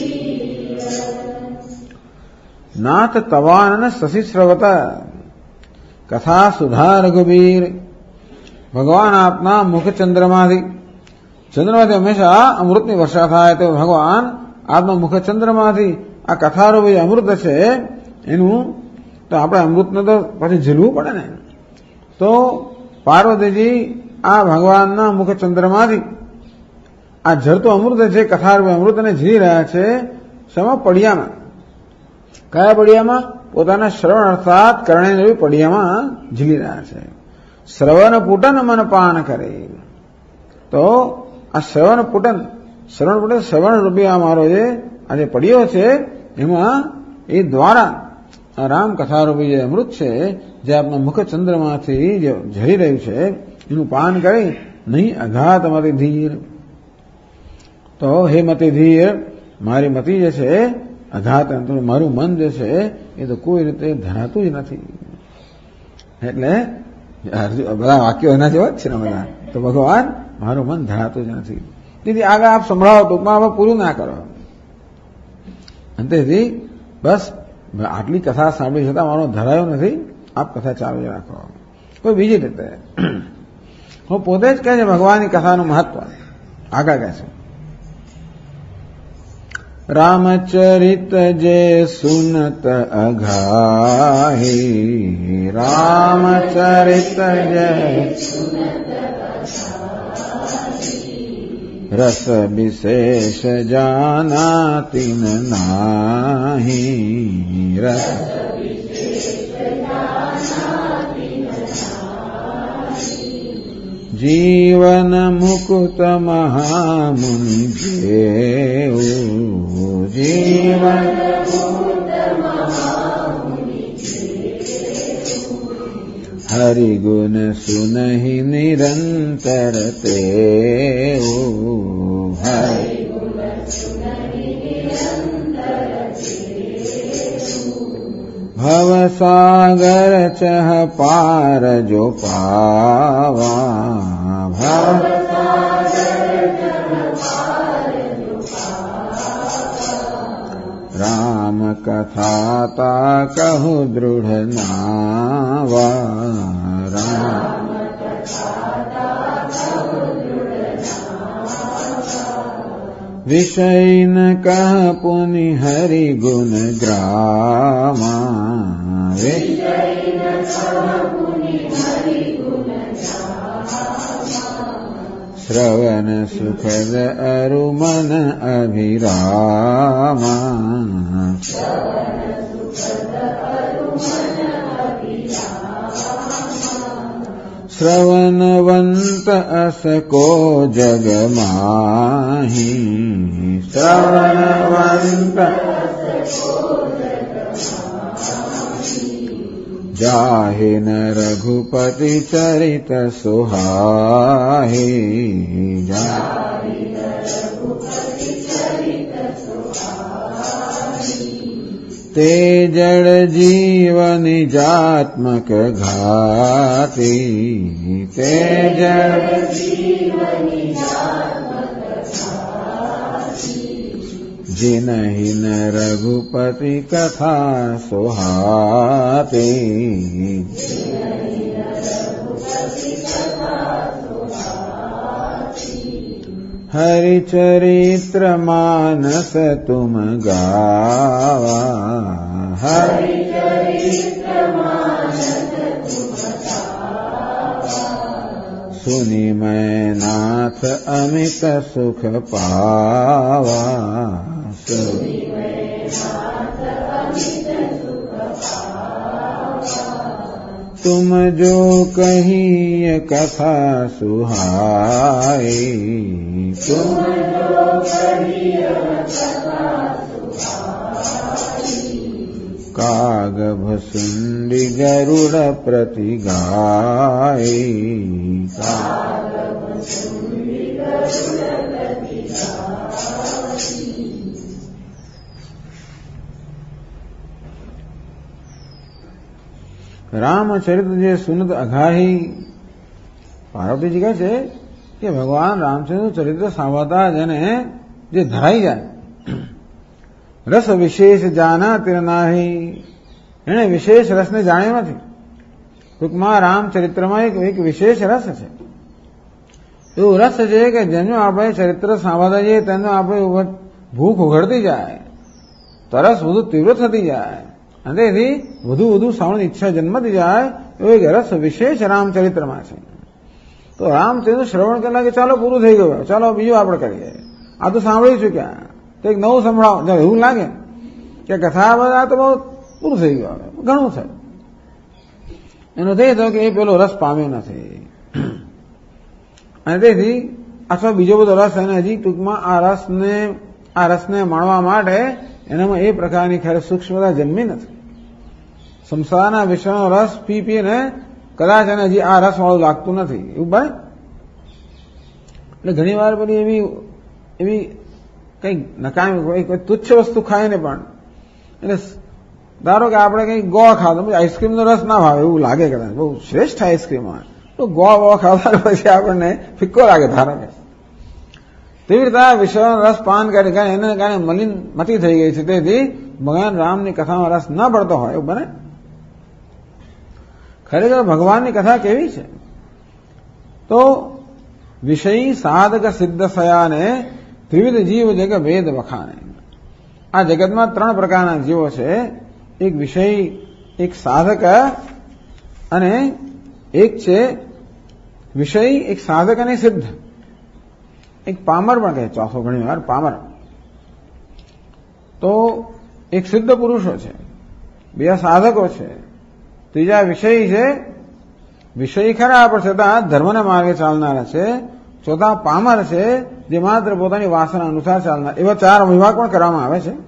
નાથ તવાનન શશી સ્રવત કથા સુધા રઘુબીર. ભગવાન આપના મુખ ચંદ્રમાંથી હંમેશા અમૃતની વર્ષા થાય તો ભગવાન આપના મુખ ચંદ્રમાંથી આ કથારૂપી અમૃત છે એનું તો આપણે અમૃતને તો પછી ઝીલવું પડે ને. તો પાર્વતીજી આ ભગવાનના મુખ ચંદ્રમાંથી આ ઝરતું અમૃત છે, કથારૂપી અમૃત અને ઝીલી રહ્યા છે. શેમાં? પડિયામાં. કયા પડિયામાં? પોતાના શ્રવણ અર્થાત કર્ણેન્દ્રિય પડિયામાં ઝીલી રહ્યા છે. શ્રવણ પુટન મન પાન કરે. તો આ શ્રવણ પુટન શ્રવણ રૂપી આ મારો જે આ જે પડિયો છે એમાં એ દ્વારા આ રામ કથારૂપી જે અમૃત છે જે આપણા મુખ ચંદ્રમાંથી જે ઝરી રહ્યું છે એનું પાન કરી નહીં અઘાત મતિ ધીર. તો હે મતિ ધીર, મારી મતિ જે છે અઘાત, મારું મન જે છે એ તો કોઈ રીતે ધરાતું જ નથી. એટલે બધા વાક્યો એના જેવા જ છે ને બધા. તો ભગવાન મારું મન ધરાતું જ નથી. તેથી આગળ આપ સંભળાવો, ટૂંકમાં હવે પૂરું ના કરો. અંતેથી બસ આટલી કથા સાંભળી છતાં મારો ધરાયો નથી, આપ કથા ચાલુ જ રાખો. કોઈ બીજી રીતે હું પોતે જ કહે છે ભગવાનની કથાનું મહત્વ. આગળ કહે છે, રામચરિત જે સુનત અઘાહી રામચરિત જે રસ વિશેષ જાનાતિ નાહી રસ જીવન મુકુત મહામુનિ જેવ જીવન હરિગુણ સુનહિ નિરંતર તેવ ભવસાગર ચહ પાર જો પાવા રામ કથા તા કહુ દૃઢ નાવા વિષય ન કહ પુનિ હરિ ગુણ ગ્રામા શ્રવણ સુખદ અરુમન અભિરામા શ્રવણવંત असको जग माही श्रवणवंत जाहे न रघुपति चरित सुहाहे ते जड़ जीव निजात्मक घाती ते जड़ जिनहि न रघुपति कथा सुहाती हरि चरित्र मानस तुम गावा हरि सुनि मैं नाथ अमित सुख पावा तुम जो कही कथा सुहाई काग भसुंडी गरुड़ प्रति गाई રામચરિત્ર જે સુનત અઘાહી પાર્વતીજી કહે છે કે ભગવાન રામચંદ્ર ચરિત્ર સાંભળતા જેને જે ધરાઈ જાય રસ વિશેષ જાના તિરનાહી એને વિશેષ રસને જાણ્યો નથી. ટૂંકમાં રામચરિત્રમાં એક વિશેષ રસ છે. એવું રસ છે કે જેનું આપણે ચરિત્ર સાંભળતા જઈએ તેનું આપણે ભૂખ ઉઘડતી જાય, તરસ વધુ તીવ્ર થતી જાય અને તેથી વધુ સાંભળવાની ઈચ્છા જન્મતી જાય એવો એક રસ વિશેષ રામચરિત્રમાં છે. તો રામચરિત્ર શ્રવણ કરલા કે ચાલો પૂરું થઈ ગયું, ચાલો બીજું આપણે કરીએ, આ તો સાંભળી ચૂક્યા, તો એક નવું સંભળાવો. જો એવું લાગે કે કથા આ તો બહુ પૂરું થઈ ગયું, ઘણું છે, એનો થઈ થયો કે એ પેલો રસ પામ્યો નથી અને તેથી અથવા બીજો બધો રસ એને હજી ટૂંકમાં આ રસને માણવા માટે એનામાં એ પ્રકારની ખરે સૂક્ષ્મતા જન્મી નથી. સંસારના વિષયનો રસ પીને કદાચ એને હજી આ રસ વાળું લાગતું નથી, એવું બને. એટલે ઘણી વાર બધી એવી કઈ નકામી કોઈ તુચ્છ વસ્તુ ખાય ને પણ એટલે ધારો કે આપણે કઈ ગોળ ખાધો, આઈસ્ક્રીમનો રસ ના ભાવે એવું લાગે, કદાચ બહુ શ્રેષ્ઠ આઈસ્ક્રીમ હોય તો ગોળ ખાવા પછી આપણને ફિક્કો લાગે. ધારો કે તેવી રીતે આ વિષયનો રસ પાન કરે એને કારણે મલિન મતી થઈ ગઈ છે, તેથી ભગવાન રામની કથામાં રસ ન પડતો હોય એવું બને. ખરેખર ભગવાનની કથા કેવી છે તો વિષયી સાધક સિદ્ધ સયાને ત્રિવિધ જીવ જગ ભેદ વખાને. આ જગતમાં ત્રણ પ્રકારના જીવો છે, એક વિષયી, એક સાધક અને એક છે વિષયી, એક સાધક અને સિદ્ધ, એક પામર પણ કહે, ચોથો ઘણી વાર પામર. તો એક સિદ્ધ પુરુષો છે, બીજા સાધકો છે, ત્રીજા વિષયી છે, વિષયી ખરા પણ છતાં ધર્મના માર્ગે ચાલનારા છે, ચોથા પામર છે જે માત્ર પોતાની વાસના અનુસાર ચાલનાર. એવા ચાર વિભાગ પણ કરવામાં આવે છે.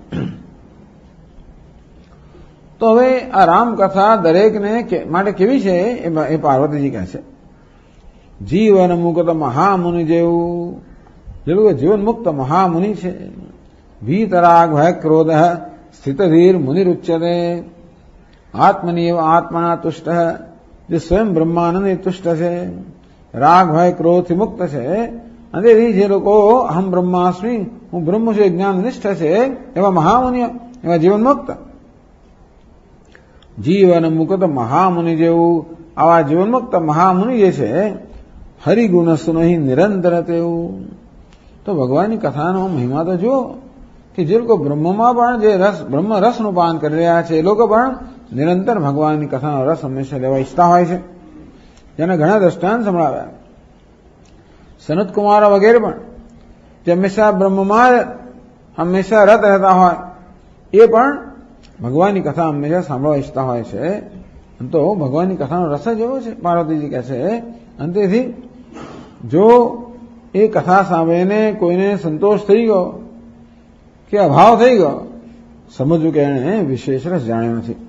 તો હવે આ રામકથા દરેકને માટે કેવી છે એ પાર્વતીજી કહે છે. જીવન મુક્ત મહામુનિ જેવું કે જીવન મુક્ત મહામુનિ છે. વીતરાગ ભય ક્રોધ સ્થિતધીર મુનિરુચ્યતે આત્મનિવ આત્મના તુષ્ટ, જે સ્વયં બ્રહ્માનંદ તુષ્ટ છે, રાગ ભય ક્રોધથી મુક્ત છે અને તેથી જે લોકો અહમ બ્રહ્માસ્મી, હું બ્રહ્મ છું જ્ઞાન નિષ્ઠ છે એવા મહામુનિ, એવા જીવન મુક્ત. જીવન મુક્ત મહામુનિ જેવું આવા જીવન મુક્ત મહામુનિ જે છે હરિગુણ સુનહી નિરંતર તેવું. તો ભગવાનની કથાનો મહિમા તો જુઓ કે જે લોકો બ્રહ્મમાં પણ જે બ્રહ્મ રસનું પાન કરી રહ્યા છે એ લોકો પણ નિરંતર ભગવાનની કથાનો રસ હંમેશા લેવા ઈચ્છતા હોય છે. જેને ઘણા દ્રષ્ટાંત સંભળાવ્યા. સનત કુમાર વગેરે પણ જે હંમેશા બ્રહ્મમાં હંમેશા રત રહેતા હોય એ પણ ભગવાનની કથા હંમેશા સાંભળવા ઈચ્છતા હોય છે. તો ભગવાનની કથાનો રસ જ એવો છે, પાર્વતીજી કહે છે. અને તેથી જો એ કથા સાંભળીને કોઈને સંતોષ થઈ ગયો કે અભાવ થઈ ગયો, સમજવું કે એણે વિશેષ રસ જાણ્યો નથી.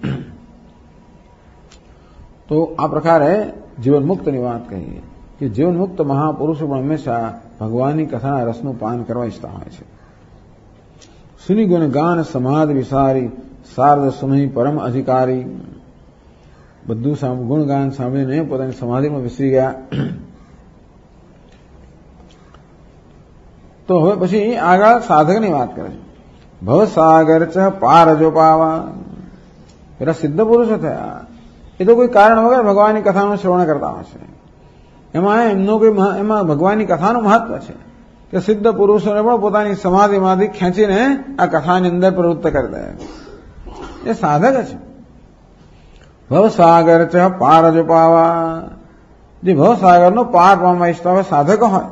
તો આ પ્રકારે જીવનમુક્તની વાત કહીએ કે જીવનમુક્ત મહાપુરુષો પણ હંમેશા ભગવાનની કથાના રસનું પાન કરવા ઈચ્છતા હોય છે. સુની ગુણ ગાન સમાધિ વિસારી શારદ સુમહી પરમ અધિકારી. બધું ગુણગાન સાંભળીને પોતાની સમાધિમાં વિસરી ગયા. તો હવે પછી આગળ સાધકની વાત કરે છે. ભવસાગર ચ પાર જો પાવા. પેલા સિદ્ધ પુરુષો થયા, એ તો કોઈ કારણ વગર ભગવાનની કથાનું શ્રવણ કરતા હોય છે. એમાં ભગવાનની કથાનું મહત્વ છે કે સિદ્ધ પુરુષોને પણ પોતાની સમાધિમાંથી ખેંચીને આ કથાની અંદર પ્રવૃત્ત કરી દે. એ સાધક છે. ભવસાગર ચ પાર જો પાવા. જે ભવસાગરનો પાર પામવા ઈચ્છતા હોય સાધકો હોય.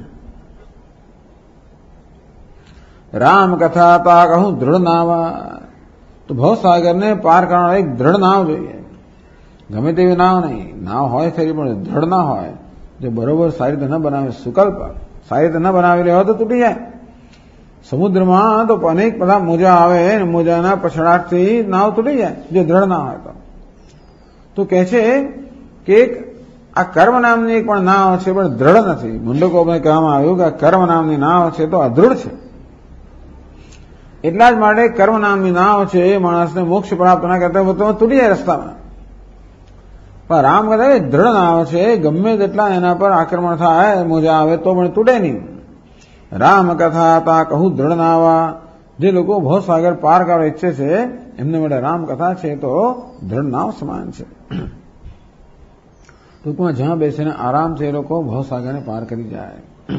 રામ કથા તા કહું દૃઢ નાવા. તો ભવસાગરને પાર કરવાનો એક દૃઢ નાવ જોઈએ. ગમે તેવી નાવ નહીં, નાવ હોય ખરી પણ દૃઢ ના હોય. જો બરોબર સારી રીતે ન બનાવે, સુકલ્પ સારી રીતે ન બનાવેલી હોય તો તૂટી જાય. સમુદ્રમાં તો અનેક બધા મોજા આવે, મોજાના પછડાટથી નાવ તૂટી જાય જો દૃઢ ના હોય તો કહે છે કે આ કર્મ નામની એક પણ નાવ છે પણ દૃઢ નથી. મુંડકોને કહેવામાં આવ્યું કે આ કર્મ નામની નાવ છે તો અદૃઢ છે. એટલા જ માટે કર્મ નામની નાવ છે એ માણસને મોક્ષ પ્રાપ્ત ના કરતા તો તૂટી જાય રસ્તામાં. પણ રામ કથા દૃઢ નાવ છે, ગમે તેટલા એના પર આક્રમણ થાય, મોજા આવે તો પણ તૂટે નહીં. રામ કથા તા કહું દૃઢ નાવા. જે લોકો ભવસાગર પાર કરવા ઈચ્છે છે એમને માટે રામ કથા છે તો દૃઢ નાવ સમાન છે. ટૂંકમાં જ્યાં બેસીને આરામથી એ લોકો ભવસાગરને પાર કરી જાય.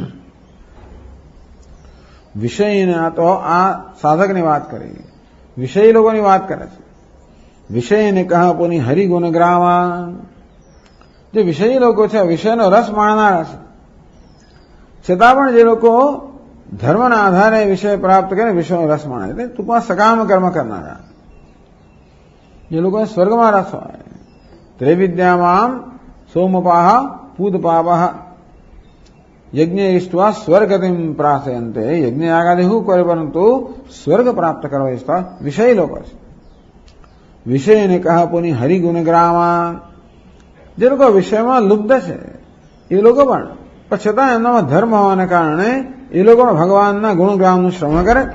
વિષયને તો આ સાધકની વાત કરી, વિષયી લોકોની વાત કરે છે. વિષયને કહા પોની હરિગુણ ગ્રામા. જે વિષયી લોકો છે વિષયનો રસ માણનારા છે, છતાં પણ જે લોકો ધર્મના આધારે વિષય પ્રાપ્ત કરે વિષયનો રસ માણે એટલે ટૂંકમાં સકામ કર્મ કરનારા. જે લોકોને સ્વર્ગમાં રસ હોય. ત્રિવિદ્યામાં સોમપાહ પૂતપાપા યજ્ઞ ઈષ્ટવા સ્વર્ગતિમ પ્રાસયંતે. યજ્ઞ આગાદી શું કરે પરંતુ સ્વર્ગ પ્રાપ્ત કરવા ઈચ્છતા વિષય લોકો છે. વિષયને કહા પુની હરિગુણ ગ્રામા. જે લોકો વિષયમાં લુબ્ધ છે એ લોકો પણ છતાં એમનામાં ધર્મ હોવાને કારણે એ લોકો પણ ભગવાનના ગુણગ્રામનું શ્રવણ કરે.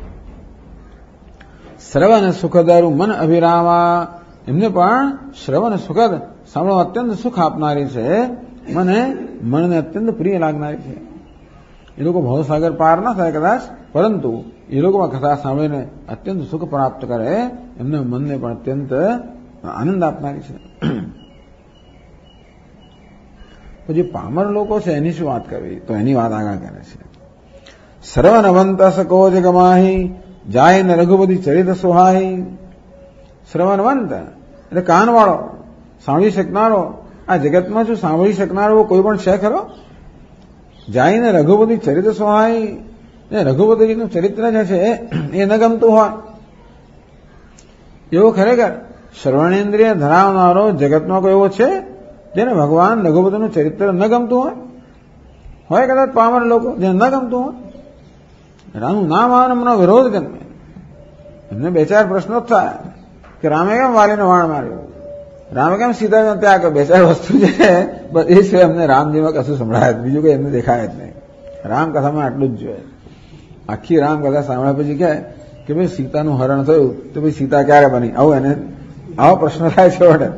શ્રવણ સુખદારું મન અભિરામા. એમને પણ શ્રવણ સુખદ સાંભળવા અત્યંત સુખ આપનારી છે, મનને અત્યંત પ્રિય લાગનારી છે. એ લોકો ભવસાગર પાર ના થાય કદાચ, પરંતુ એ લોકોમાં કથા સાંભળીને અત્યંત સુખ પ્રાપ્ત કરે, એમના મનને પણ અત્યંત આનંદ આપનારી છે. પછી પામર લોકો છે એની શું વાત કરવી, તો એની વાત આગળ કરે છે. શ્રવણવંત સકોજ ગમાહી જાય ને રઘુપતિ ચરિત સુહાઈ. શ્રવણવંત એટલે કાનવાળો, સાંભળી શકનારો. આ જગતમાં શું સાંભળી શકનારો કોઈ પણ છે ખરો? જાઈને રઘુપતિ ચરિત સુહાઈ. રઘુપતિનું ચરિત્ર જે છે એ ન ગમતું હોય એવો ખરેખર શ્રવણેન્દ્રિય ધરાવનારો જગતમાં કોઈ એવો છે જેને ભગવાન રઘુપતિનું ચરિત્ર ન ગમતું હોય કદાચ પામર લોકો જેને ન ગમતું હોય. રામનું નામ આવે એમનો વિરોધ જન્મે. એમને બે ચાર પ્રશ્નો જ થાય કે રામે કેમ વાલીનો વાણ માર્યો, રામે કેમ સીતાનો ત્યાગ કર્યો. બે ચાર વસ્તુ છે બસ એ સિવાય એમને રામજીમાં કશું સંભળાય જ, બીજું કઈ એમને દેખાય જ નહીં. રામ કથામાં આટલું જ જોઈએ. આખી રામ કથા સાંભળ્યા પછી કહે કે ભાઈ સીતાનું હરણ થયું તો ભાઈ સીતા ક્યારે બની, આવું એને આવો પ્રશ્ન થાય છે વડે.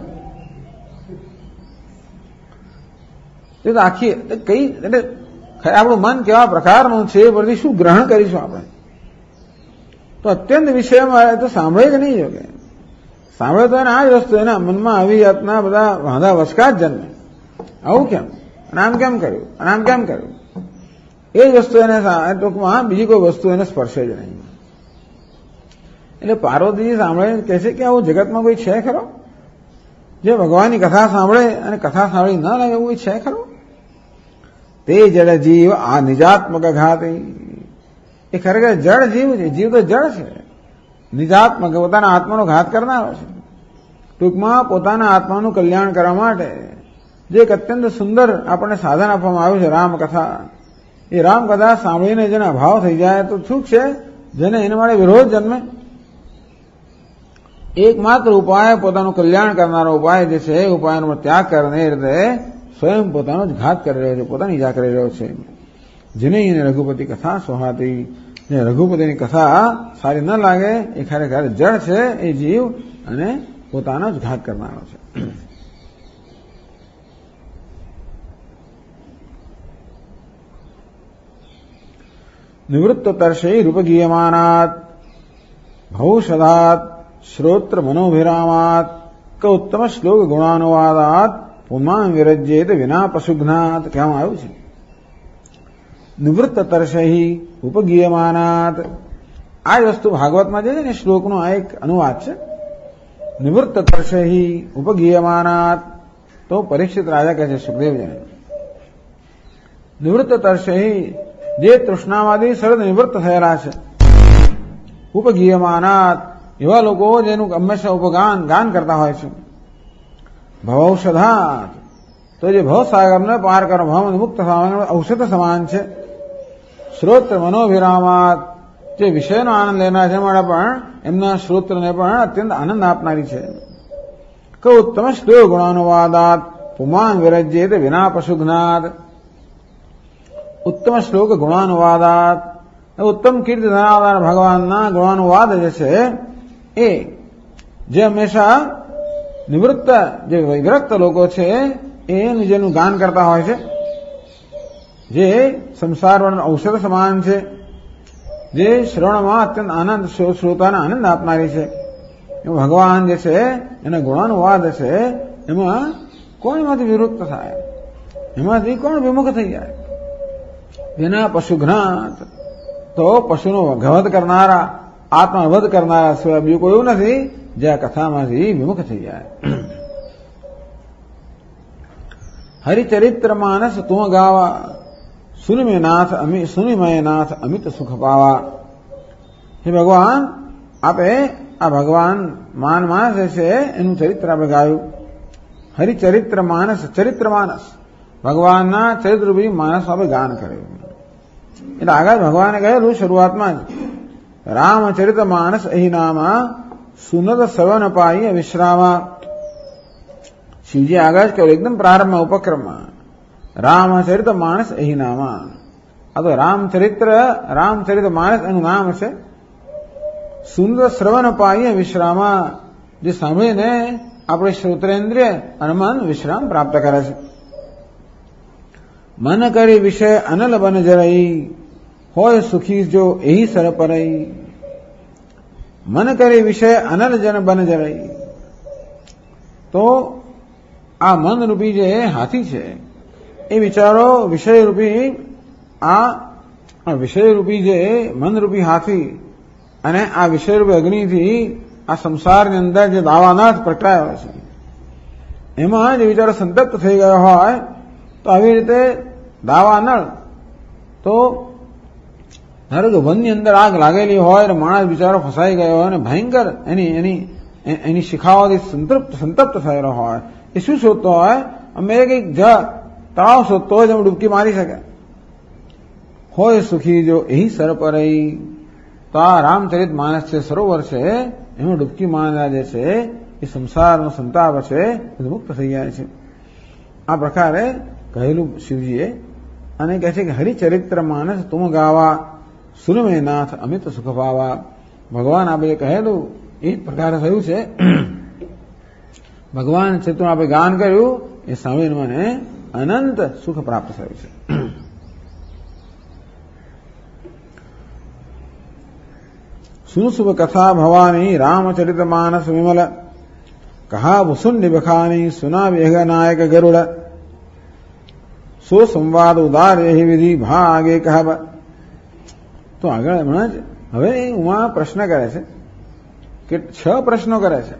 એ તો આખી કઈ એટલે આપણું મન કેવા પ્રકારનું છે એ પરથી શું ગ્રહણ કરીશું આપણે. તો અત્યંત વિષયમાં તો સાંભળે જ નહીં જોકે. સાંભળે તો એને આ જ વસ્તુ એના મનમાં આવી જાતના બધા વાંધા વસકા જ જન્મે. આવું કેમ, અને આમ કેમ કર્યું, અને આમ કેમ કર્યું, એ જ વસ્તુ એને ટૂંકમાં બીજી કોઈ વસ્તુ એને સ્પર્શે જ નહીં. એટલે પાર્વતીજી સાંભળે કહે છે કે આવું જગતમાં કોઈ છે ખરો જે ભગવાનની કથા સાંભળે અને કથા સાંભળી ન લાગે એવું છે ખરો? તે જળ જીવ આ નિજાત્મક ઘાતી. એ ખરેખર જળ જીવ છે. જીવ તો જળ છે, નિજાત્મક પોતાના આત્માનો ઘાત કરનારો છે. ટૂંકમાં પોતાના આત્માનું કલ્યાણ કરવા માટે જે એક અત્યંત સુંદર આપણને સાધન આપવામાં આવ્યું છે રામકથા. એ રામકથા સાંભળીને જેના ભાવ થઈ જાય તો સુખ છે, જેને એના માટે વિરોધ જન્મે. એકમાત્ર ઉપાય પોતાનું કલ્યાણ કરનારો ઉપાય જે છે, એ ઉપાયનો ત્યાગ કરીને એ રીતે સ્વયં પોતાનો જ ઘાત કરી રહ્યો છે, પોતાની ઈજા કરી રહ્યો છે. જેને એને રઘુપતિ કથા સોહાતી, જે રઘુપતિની કથા સારી ન લાગે એ ખરેખર જડ છે એ જીવ, અને પોતાનો જ ઘાત કરનારો છે. નિવૃત્ત તર્ષે રૂપગીયમાનાત ભૌષધાત શ્રોત્ર મનોભિરામાત ક ઉત્તમ શ્લોક ગુણાનુવાદાત પુમાન વિરજ્યેત વિના પશુઘ્નાત કહેવામાં આવ્યું છે. નિવૃત્ત તર્ષે ઉપગીયમાનાત, આ જ વસ્તુ ભાગવતમાં જે છે ને શ્લોકનો આ એક અનુવાદ છે. નિવૃત્ત તર્ષે ઉપગીયમાનાત, તો પરીક્ષિત રાજા કહે છે સુખદેવજીને, નિવૃત્ત તર્ષે જે તૃષ્ણાવાદી સર્વ નિવૃત્ત થયેલા છે, ઉપગીયમાનાત એવા લોકો જેનું હંમેશા ગાન કરતા હોય છે. ભવૌષધાત, તો જે ભવસાગરને પાર કરો, ભવમાં મુક્ત થવાનું ઔષધ સમાન છે. શ્રોત્ર મનોવિરામાત, જે વિષયનો આનંદ લેનાર છે માટે પણ એમના શ્રોત્રને પણ અત્યંત આનંદ આપનારી છે. ક ઉત્તમ શ્લોક ગુણાનુવાદાત પુમાન વિરજ્યેત વિના પશુઘ્નાદ, ઉત્તમ શ્લોક ગુણાનુવાદાત, ઉત્તમ કીર્તિ ધરાવનાર ભગવાનના ગુણાનુવાદ જે છે એ જે હંમેશા નિવૃત્ત જે વિરક્ત લોકો છે એનું જેનું ગાન કરતા હોય છે, જે સંસાર ઔષધ સમાન છે, જે શ્રવણમાં અત્યંત આનંદ, શ્રોતાને આનંદ આપનારી છે, એમાં ભગવાન જે છે એના ગુણાનુવાદ છે, એમાં કોણ એમાંથી વિરુક્ત થાય, એમાંથી કોણ વિમુખ થઈ જાય. વિના પશુઘ્નાત, તો પશુનો વધ કરનારા, આત્મવધ કરનારા સિવાય બીજું કોઈ એવું નથી જે આ કથામાંથી વિમુખ થઈ જાય. હરિચરિત્ર માનસ તું ગાવા, સુનિમય નાથ અમિત સુખ પાવા. હે ભગવાન, આપે આ ભગવાન માનસ છે એનું ચરિત્ર આપણે ગાયું. હરિચરિત્ર માનસ, ચરિત્ર માનસ ભગવાનના ચરિત્રરૂપી માનસ આપણે ગાન કર્યું. એટલે આગળ ભગવાને કહેલું શરૂઆતમાં જ, રામચરિત માનસ અહીં નામા સુનદ સવન પાઈ વિશ્રામા. શિવજી આગળ જ કહ્યું એકદમ પ્રારંભમાં ઉપક્રમમાં, રામચરિત માનસ અહીં નામા. આ તો રામચરિત માનસ એનું નામ છે. સુંદર શ્રવણ પાઈ વિશ્રામા, જે સાંભળીને આપણે શ્રોત્રેન્દ્રિય અને મન વિશ્રામ પ્રાપ્ત કરે છે. મન કરી વિષય અનલ બન જરઈ, હોય સુખી જો એહી સર પરઈ. મન કરી વિષય અનલ જન બન જરઈ, તો આ મન રૂપી જે હાથી છે એ વિચારો વિષયરૂપી, આ વિષયરૂપી જે મનરૂપી હાથી અને આ વિષયરૂપી અગ્નિથી આ સંસારની અંદર જે દાવાનાથ પ્રગટાયો છે એમાં જે વિચારો સંતપ્ત થઈ ગયો હોય, તો આવી રીતે દાવાનળ, તો ધારો કે વનની અંદર આગ લાગેલી હોય અને માણસ બિચારો ફસાઈ ગયો હોય અને ભયંકર એની શિખાઓથી સંતપ્ત થયેલો હોય, એ શું શોધતો હોય? અમે કંઈક તળાવ શોધતો હોય જેમાં ડૂબકી મારી શકે. હોય સુખી જો એહી સર પરઈ, તો આ રામચરિત માનસ છે, સરોવર છે, એમાં ડૂબકી મારનાર જે છે એ સંસારનો સંતાપ છે એ મુક્ત થઈ જાય છે. આ પ્રકારે કહેલું શિવજીએ. અને કહે છે કે હરિચરિત્ર માનસ તુમ ગાવા, સુનમય નાથ અમિત સુખ પાવા. ભગવાન આપણે કહેલું એ પ્રકારે થયું છે. ભગવાન ચિત્ર આપણે ગાન કર્યું એ સાંભળીને મને અનંત સુખ પ્રાપ્ત થયું છે. સુન શુભ કથા ભવાની રામચરિત માનસ વિમલ, કહા વસુંડ બખાની સુના વેગ નાયક ગરુડ. સો સંવાદ ઉદાર એહી વિધિ ભાગે કહબ. તો આગળ હમણાં જ હવે ઉમા પ્રશ્ન કરે છે કે 6 પ્રશ્નો કરે છે.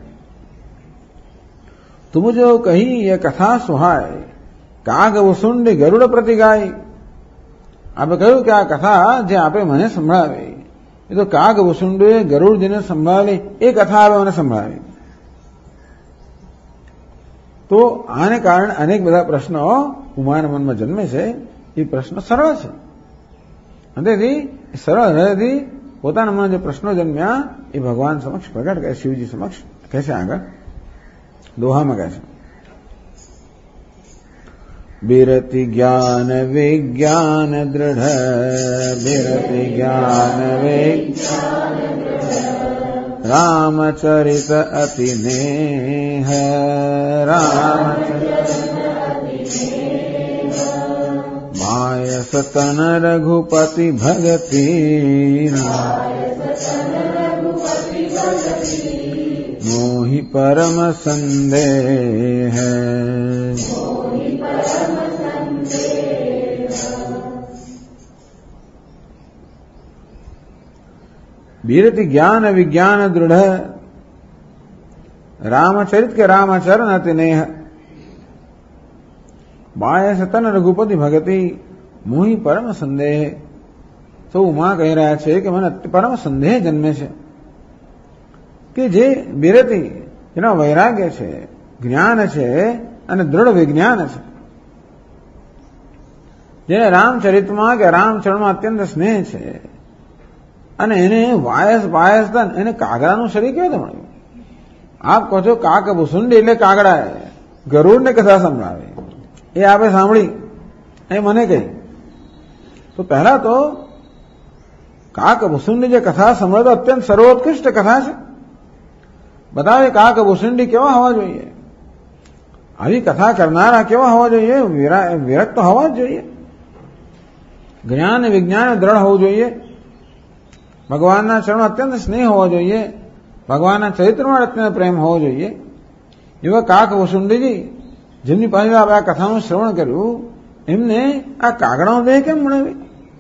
તુમ જો કહી એ કથા સુહાય, કાગ વસુંડ ગરુડ પ્રતિ ગાય. આપણે કહ્યું કે આ કથા જે આપે મને સંભળાવી એ તો કાગ વસુંડે ગરુડ જેને સંભળાવી એ કથા આપે મને સંભળાવી. તો આને કારણે અનેક બધા પ્રશ્નો ઉમાના મનમાં જન્મે છે. એ પ્રશ્ન સરળ છે અને તેથી સરળ હૃદયથી પોતાના મનમાં જે પ્રશ્નો જન્મ્યા એ ભગવાન સમક્ષ પ્રગટ કરે, શિવજી સમક્ષ કહે છે. આગળ દોહામાં કહે છે, બિરતિ જ્ઞાન વિજ્ઞાન દ્રઢ, બિરતિ જ્ઞાન વિજ્ઞાન રામચરિત અતિ નેહ, રામચરિત માય સતન રઘુપતિ ભગતિ, મોહિ પરમ સંદેહ. બિરતિ જ્ઞાન વિજ્ઞાન દૃઢ, રામચરિત કે રામચરણ અતિ નેહ, બાય સતન રઘુપતિ ભગતિ, મોહિ પરમ સંદેહ. તો ઉમા કહી રહ્યા છે કે મને પરમ સંદેહ જન્મે છે કે જે બિરતિ, જેના વૈરાગ્ય છે, જ્ઞાન છે અને દ્રઢ વિજ્ઞાન છે, જેને રામચરિતમાં કે રામચરણમાં અત્યંત સ્નેહ છે અને એને વાયસતા એને કાગડાનું શરીર કેવું મળ્યું. આપ કહો છો કાક ભૂસુંડી એટલે કાગડા, ગરુડને કથા સંભળાવે એ આપે સાંભળી એ મને કહી. તો પહેલા તો કાક ભૂસુંડી જે કથા સંભળાવે તો અત્યંત સર્વોત્કૃષ્ટ કથા છે. બતાવે કાક ભૂસુંડી કેવા હોવા જોઈએ, આવી કથા કરનારા કેવા હોવા જોઈએ, વિરક્ત હોવા જ જોઈએ, જ્ઞાન વિજ્ઞાન દ્રઢ હોવું જોઈએ, ભગવાનના ચરણો અત્યંત સ્નેહ હોવો જોઈએ, ભગવાનના ચરિત્રમાં અત્યંત પ્રેમ હોવો જોઈએ. એવા કાક વસુંડીજી જેમની પાસે આપણે આ કથાનું શ્રવણ કર્યું એમને આ કાગડાનો દેહ કેમ મળે?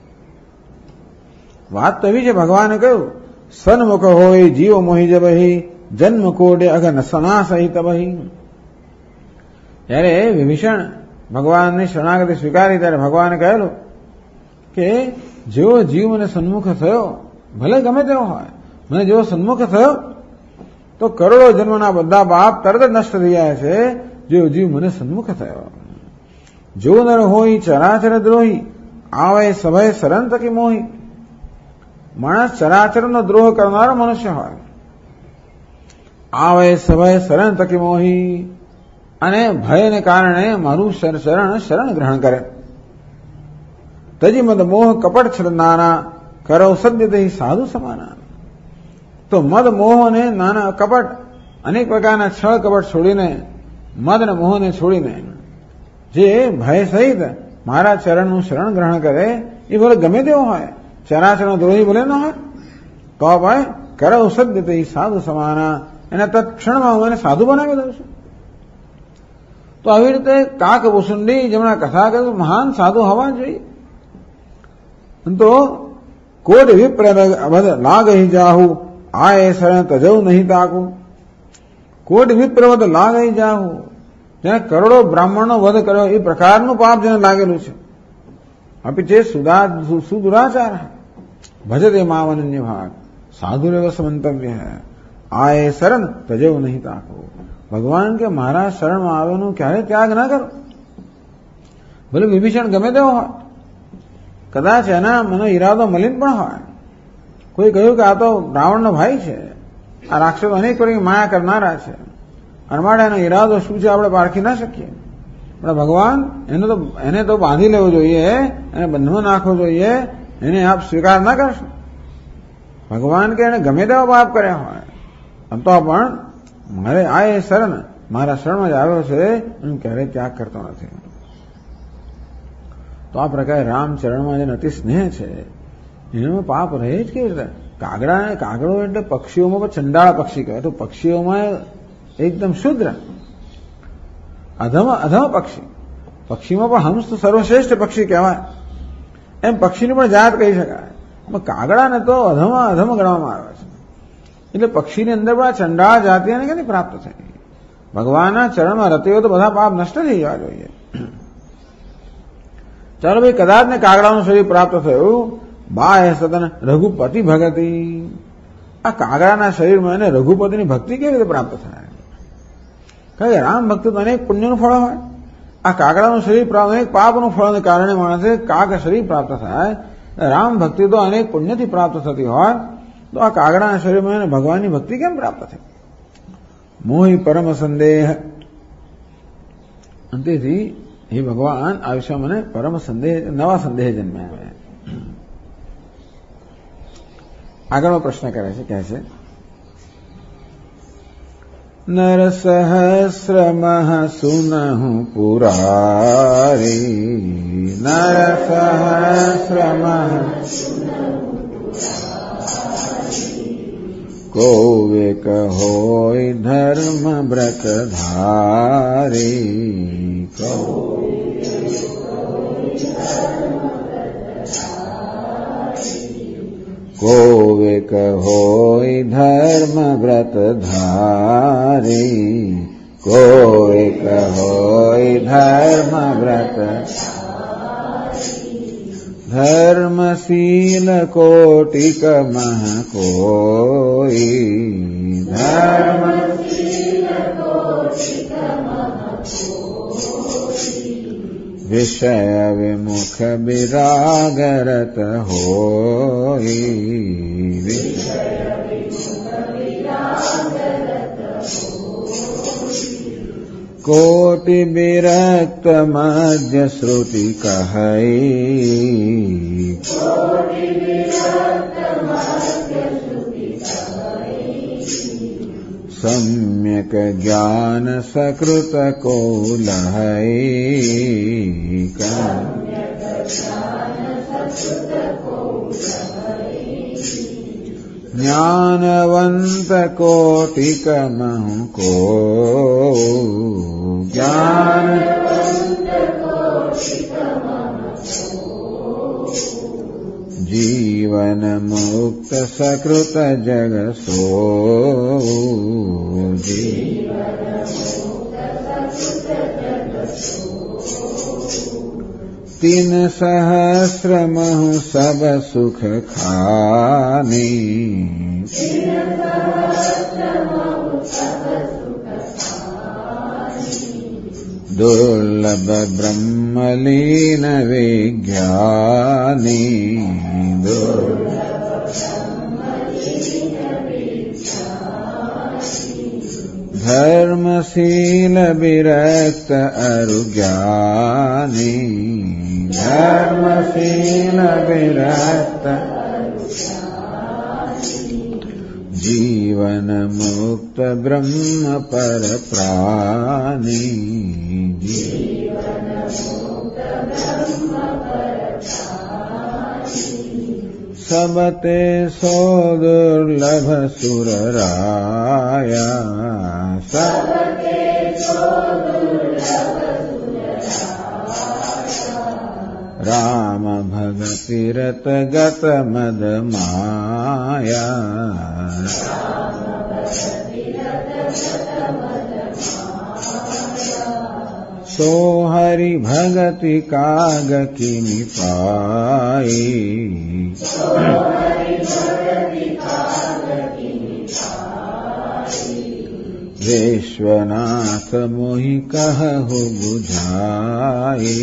વાત તો એવી છે, ભગવાને કહ્યું સન્મુખ હોય જીવ મોહી જબહી, જન્મ કોડે અગન સના સહિત બહી. જ્યારે વિભીષણ ભગવાનની શરણાગતિ સ્વીકારી ત્યારે ભગવાને કહેલું કે જેવો જીવ મને સન્મુખ થયો, ભલે ગમે તેવો હોય, મને જેવો સન્મુખ થયો તો કરોડો જન્મના બધા પાપ તરત જ નષ્ટ થઈ જાય છે, જેવો જીવ મને સન્મુખ થયો. જો નર હોય ચરાચર દ્રોહી, આવે સભય શરણ તકી મોહી. માણસ ચરાચરનો દ્રોહ કરનારો મનુષ્ય હોય, આવે સભય શરણ તકી મોહી, અને ભયને કારણે મારું શરણ ગ્રહણ કરે. તજી મદ મોહ કપટ છલનાના, કરો સદ્ય સાધુ સમાના. તો મદ મોહ અને નાના કપટ અનેક પ્રકારના છળ કપટ છોડીને, મદ અને મોહને છોડીને જે ભય સહિત મારા ચરણનું શરણ ગ્રહણ કરે એ ભલે ગમે તેવો હોય, ચરાચરનો દ્રોહી ભલે ન હોય તો ભાઈ કરો સદ્ય સાધુ સમાના, એના તત્ક્ષણમાં હું એને સાધુ બનાવી દઉં છું. તો આવી રીતે કાક ભૂસુંડી જેમણે કથા કરી મહાન સાધુ હોવા જોઈએ. તો કોટ વિપ્ર લાગહી જાહુ, આય શરણ તજવ નહીં તાકું. કોટ વિપ્રવદ લાગહી જાહુ, જેને કરોડો બ્રાહ્મણનો વધ કર્યો એ પ્રકારનું પાપ જેને લાગેલું છે. અપી જે સુદુરાચાર ભજતે મામ અનન્ય ભાગ, સાધુરેવ સમંતવ્ય હૈ, આય શરણ તજવ નહીં તાકું. ભગવાન કે મારા શરણમાં આવેનું ક્યારે ત્યાગ ના કરો. ભલે વિભીષણ ગમે તેવો હોય, કદાચ એના મને ઈરાદો મલિન પણ હોય. કોઈ કહ્યું કે આ તો રાવણનો ભાઈ છે, આ રાક્ષસો અનેક પ્રકારની માયા કરનારા છે, અને માટે એનો ઈરાદો શું છે આપણે પારખી ના શકીએ. પણ ભગવાન એને તો બાંધી લેવો જોઈએ, એને બંધમાં નાખવો જોઈએ, એને આપ સ્વીકાર ના કરશો. ભગવાન કે એને ગમે તેવા પાપ કર્યા હોય તો પણ મારે આ એ શરણ મારા શરણમાં જ આવ્યો છે, હું ક્યારેય ત્યાગ કરતો નથી. તો આ પ્રકારે રામચરણમાં જે અતિ સ્નેહ છે એનામાં પાપ રહે જ કેવી રીતે? કાગડો એટલે પક્ષીઓમાં પણ ચંડાળા પક્ષી કહેવાય. તો પક્ષીઓમાં એકદમ શુદ્ર અધમ પક્ષી, પક્ષીમાં પણ હંસ તો સર્વશ્રેષ્ઠ પક્ષી કહેવાય, એમ પક્ષીની પણ જાત કહી શકાય. કાગડાને તો અધમ ગણવામાં આવે છે. એટલે પક્ષીની અંદર પણ આ ચંડાળા જાતિને ક્યાંથી પ્રાપ્ત થઈ? ભગવાનના ચરણમાં રતી હોય તો બધા પાપ નષ્ટ થઈ જવા જોઈએ. ચાલો ભાઈ, કદાચ ને કાગડાનું શરીર પ્રાપ્ત થયું, બાહ્ય સદન રઘુપતિ ભગતિ. આ કાગડાના શરીરમાં એને રઘુપતિની ભક્તિ કેવી રીતે પ્રાપ્ત થાય? કે રામ ભક્તિ તો અનેક પુણ્યનું ફળ હોય. આ કાગડાનું શરીર પ્રાપ્ત અનેક પાપનું ફળને કારણે માણસે કાગ શરીર પ્રાપ્ત થાય. રામ ભક્તિ તો અનેક પુણ્યથી પ્રાપ્ત થતી હોય, તો આ કાગડાના શરીરમાં ભગવાનની ભક્તિ કેમ પ્રાપ્ત થઈ? મોહી પરમ સંદેહ. તેથી હે ભગવાન, આ વિશે મને પરમ સંદેહ, નવા સંદેહ જન્મ્યા આવે. આગળનો પ્રશ્ન કરે છે, કહે છે નર સહસ્રમઃ સુનહુ પુરારી. નર સહસ્રમઃ કોવેક હોય ધર્મ વ્રત ધારી. કોવેક હોય ધર્મ વ્રત ધારી. કોવેક હોય ધર્મ વ્રત ધર્મશીલ કોટિક મહ કોઈ. વિષય વિમુખ વિરાગરત હોય. કોટિ વિરક્ત મધ્ય શ્રુતિ કહી. સમ્યક જ્ઞાન સકૃત કો લહી. જ્ઞાનવંત કોટિક મહુ કો. જ્ઞાન જીવન મુક્ત સકૃત જગ સો. तीन सहस्र महु सब सुख खानी. दुर्लभ ब्रह्मलीन विज्ञानी. धर्मशील विरक्त अरुज्ञानी. धर्मशील विरक्त जीवन मुक्त ब्रह्म पर प्राणी. सबते सो दुर्लभ सुर राया. राम भगति रत गत मद माया. सो हरि भगति काग किमि पाई. विश्वनाथ मोहि कहु बुझाई.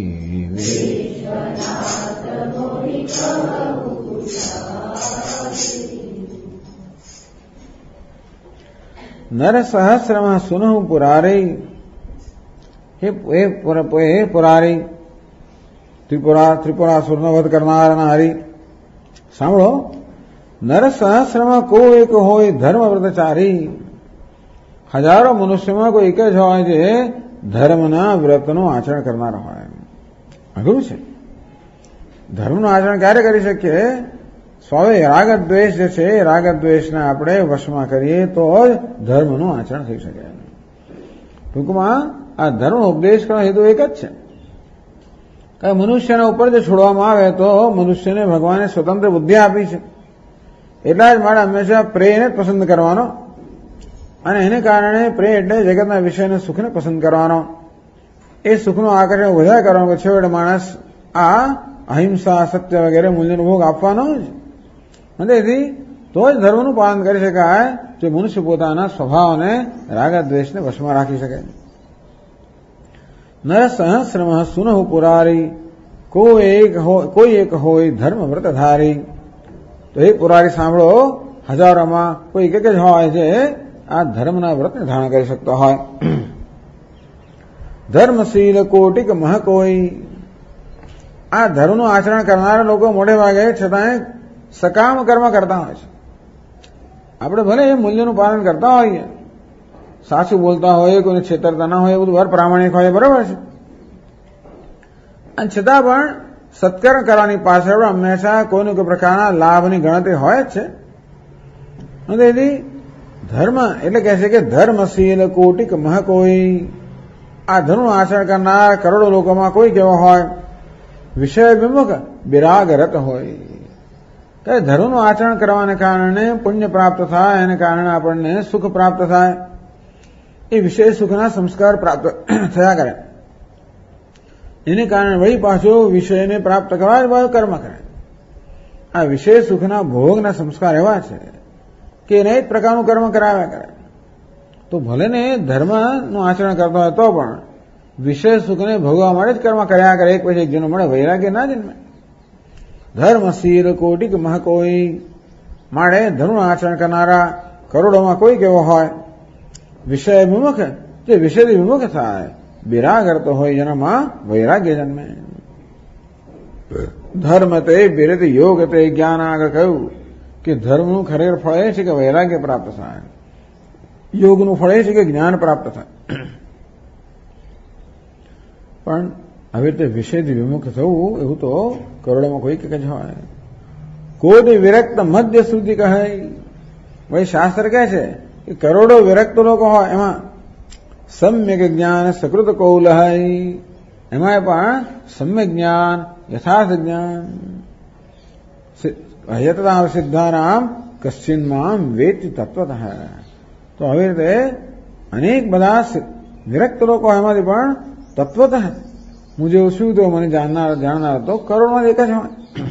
नर सहस्रमा सुनहु पुरारी. हे पुरारी, ત્રિપુરાસુરનો વધ કરનારા હરિ, સાંભળો. નર સહસ્રમાં કોઈ એક હોય ધર્મ વ્રતચારી. હજારો મનુષ્યમાં કોઈ એક જ હોય જે ધર્મના વ્રતનું આચરણ કરનાર હોય. અઘરું છે. ધર્મનું આચરણ ક્યારે કરી શકીએ? સ્વાવે રાગ દ્વેષ જે છે, રાગ દ્વેષને આપણે વશમાં કરીએ તો જ ધર્મનું આચરણ થઈ શકે. ટૂંકમાં આ ધર્મ ઉપદેશ કરવાનો હેતુ એક જ છે કે મનુષ્યના ઉપર જે છોડવામાં આવે તો મનુષ્યને ભગવાને સ્વતંત્ર બુદ્ધિ આપી છે. એટલા જ માટે હંમેશા પ્રેયને જ પસંદ કરવાનો, અને એને કારણે પ્રેય એટલે જગતના વિષયના સુખને પસંદ કરવાનો. એ સુખનું આકર્ષણ વધારે કરવાનું કે છેવટે માણસ આ અહિંસા, સત્ય વગેરે મૂલ્યનો ભોગ આપવાનો જ. તેથી તો જ ધર્મનું પાલન કરી શકાય. જે મનુષ્ય પોતાના સ્વભાવને રાગદ્વેષને વશમાં રાખી શકે. નર સહસ્રમ સુનહુ પુરારી, કોઈ એક હોય ધર્મ વ્રતધારી. તો એ પુરારી સાંભળો, હજારોમાં કોઈ એક જ હોય જે આ ધર્મના વ્રતને ધારણ કરી શકતો હોય. ધર્મશીલ કોટિક મહ કોઈ, આ ધર્મનું આચરણ કરનારા લોકો મોટે ભાગે છતાંય સકામ કર્મ કરતા હોય છે. આપણે ભલે એ મૂલ્યનું પાલન કરતા હોઈએ, સાચું બોલતા હોય, કોઈને છેતરતા ના હોય, બધું વાર પ્રામાણિક હોય, બરાબર છે. અને છતાં પણ સત્કર્મ કરવાની પાછળ હંમેશા કોઈને કોઈ પ્રકારના લાભની ગણતરી હોય જ છે. તેથી ધર્મ એટલે કહે છે કે ધર્મશીલ કોટિક મહ કોઈ, આ ધર્મનું આચરણ કરનાર કરોડો લોકોમાં કોઈ કેવો હોય, વિષય વિમુખ વિરાગરત હોય. કે ધર્મનું આચરણ કરવાને કારણે પુણ્ય પ્રાપ્ત થાય, એને કારણે આપણને સુખ પ્રાપ્ત થાય, એ વિષય સુખના સંસ્કાર પ્રાપ્ત થયા કરે. એને કારણે વળી પાછો વિષયને પ્રાપ્ત કરવા કર્મ કરે. આ વિષય સુખના ભોગના સંસ્કાર એવા છે કે એને જ પ્રકારનું કર્મ કરાવ્યા કરે. તો ભલે ને ધર્મનું આચરણ કરતો હોય તો પણ વિષય સુખને ભોગવા માટે જ કર્મ કર્યા કરે. એક પછી એક જેનો મળે વૈરાગ્ય ના જન્મે. ધર્મશીલ કોટિક મહ કોઈ, માળે ધર્મનું આચરણ કરનારા કરોડોમાં કોઈ કેવો હોય, વિષય વિમુખ, જે વિષયથી વિમુખ થાય, વિરાગરતો હોય, જેનામાં વૈરાગ્ય જન્મે. ધર્મ તે વિરત યોગ તે જ્ઞાન. આગળ કહ્યું કે ધર્મનું ખરેખર ફળ એ છે કે વૈરાગ્ય પ્રાપ્ત થાય, યોગનું ફળ એ છે કે જ્ઞાન પ્રાપ્ત થાય. પણ હવે તે વિષયથી વિમુખ થવું એવું તો કરોડોમાં કોઈ જ હોય. કોઈ વિરક્ત મધ્ય શ્રુતિ કહે, ભાઈ શાસ્ત્ર કહે છે કે કરોડો વિરક્ત લોકો હોય, એમાં સમ્યક જ્ઞાન સકૃત કૌલ હોય, એમાં પણ સમ્યક જ્ઞાન યથાર્થ જ્ઞાન. હયતતા સિદ્ધારામ કશ્ચિન્મામ વેતિ તત્વતઃ. તો આવી રીતે અનેક બધા વિરક્ત લોકો એમાંથી પણ તત્વતઃ હું જેવું છું તો મને જાણનાર તો કરોડમાં એક જ હોય.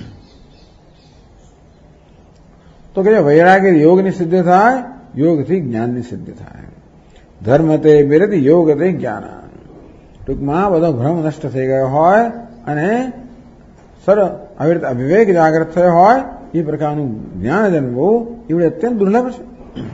તો કે વૈરાગ્ય યોગની સિદ્ધિ થાય, યોગથી જ્ઞાનની સિદ્ધિ થાય. ધર્મ તે વિરત યોગ તે જ્ઞાન. ટૂંકમાં બધો ભ્રમ નષ્ટ થઈ ગયો હોય અને આવી રીતે અવિવેક જાગૃત થયો હોય, એ પ્રકારનું જ્ઞાન જન્મવું એવડે અત્યંત દુર્લભ છે.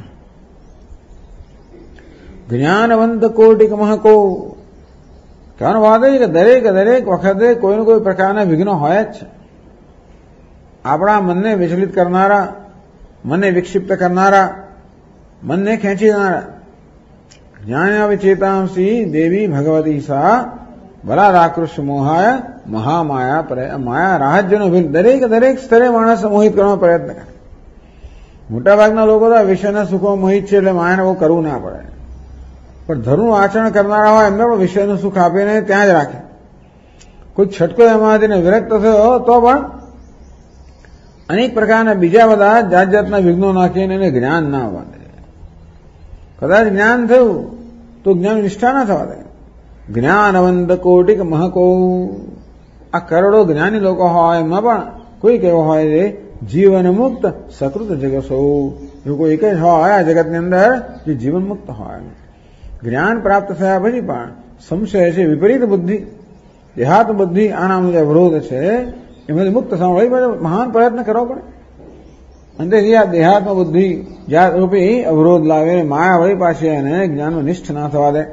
જ્ઞાનવંત કોટિક મહકો, કહેવાનો વાત એ કે દરેક વખતે કોઈને કોઈ પ્રકારના વિઘ્નો હોય જ છે. આપણા મનને વિચલિત કરનારા, મનને વિક્ષિપ્ત કરનારા, મનને ખેંચી જનારા. જ્ઞાનાવિચેતાંસી દેવી ભગવતી સા બલારાકૃષ્ણ મોહાય મહામાયા માયા રાજ્યનો ભીલ. દરેક સ્તરે માણસ મોહિત કરવાનો પ્રયત્ન કરે. મોટાભાગના લોકો તો વિષયના સુખો મોહિત છે, એટલે માયાને બહુ કરવું ના પડે. પણ ધર્મનું આચરણ કરનારા હોય એમને પણ વિષયનું સુખ આપીને ત્યાં જ રાખે. કોઈ છટકો એમાંથી વિરક્ત થયો તો પણ અનેક પ્રકારના બીજા બધા જાતના વિઘ્નો નાખીને એને જ્ઞાન ના આવવા દે. કદાચ જ્ઞાન થયું તો જ્ઞાન નિષ્ઠા ના થવા દે. જ્ઞાનવંત કોટિક મહકો, આ કરોડો જ્ઞાની લોકો હોય એમાં પણ કોઈ કેવો હોય છે જીવન મુક્ત સકૃત જગસો. એવું કોઈ એક જ હોય આ જગતની અંદર જે જીવન મુક્ત હોય. જ્ઞાન પ્રાપ્ત થયા પછી પણ સંશય છે, વિપરીત બુદ્ધિ, દેહાત્મ બુદ્ધિ, આ નામનો જે અવરોધ છે એમાંથી મુક્ત થવા વળી મહાન પ્રયત્ન કરવો પડે. અંતેથી આ દેહાત્મ બુદ્ધિ જાત રૂપી અવરોધ લાવે, માયા વળી પાછી એને જ્ઞાનમાં નિષ્ઠ ના થવા દે.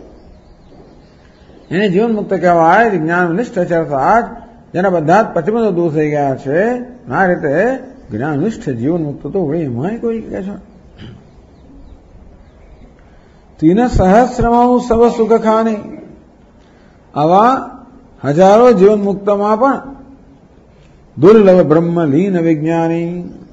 એને જીવન મુક્ત કહેવાય. જ્ઞાન નિષ્ઠ ચરતા જ જેના બધા જ પ્રતિબંધો દૂર થઈ ગયા છે. આ રીતે જ્ઞાન નિષ્ઠ જીવન મુક્ત તો વળી એમાં કોઈ કહે છે. તીન સહસ્રમાં સવ સુખ ખાની, આવા હજારો જીવન મુક્તમાં પણ દુર્લભ બ્રહ્મલીન વિજ્ઞાની.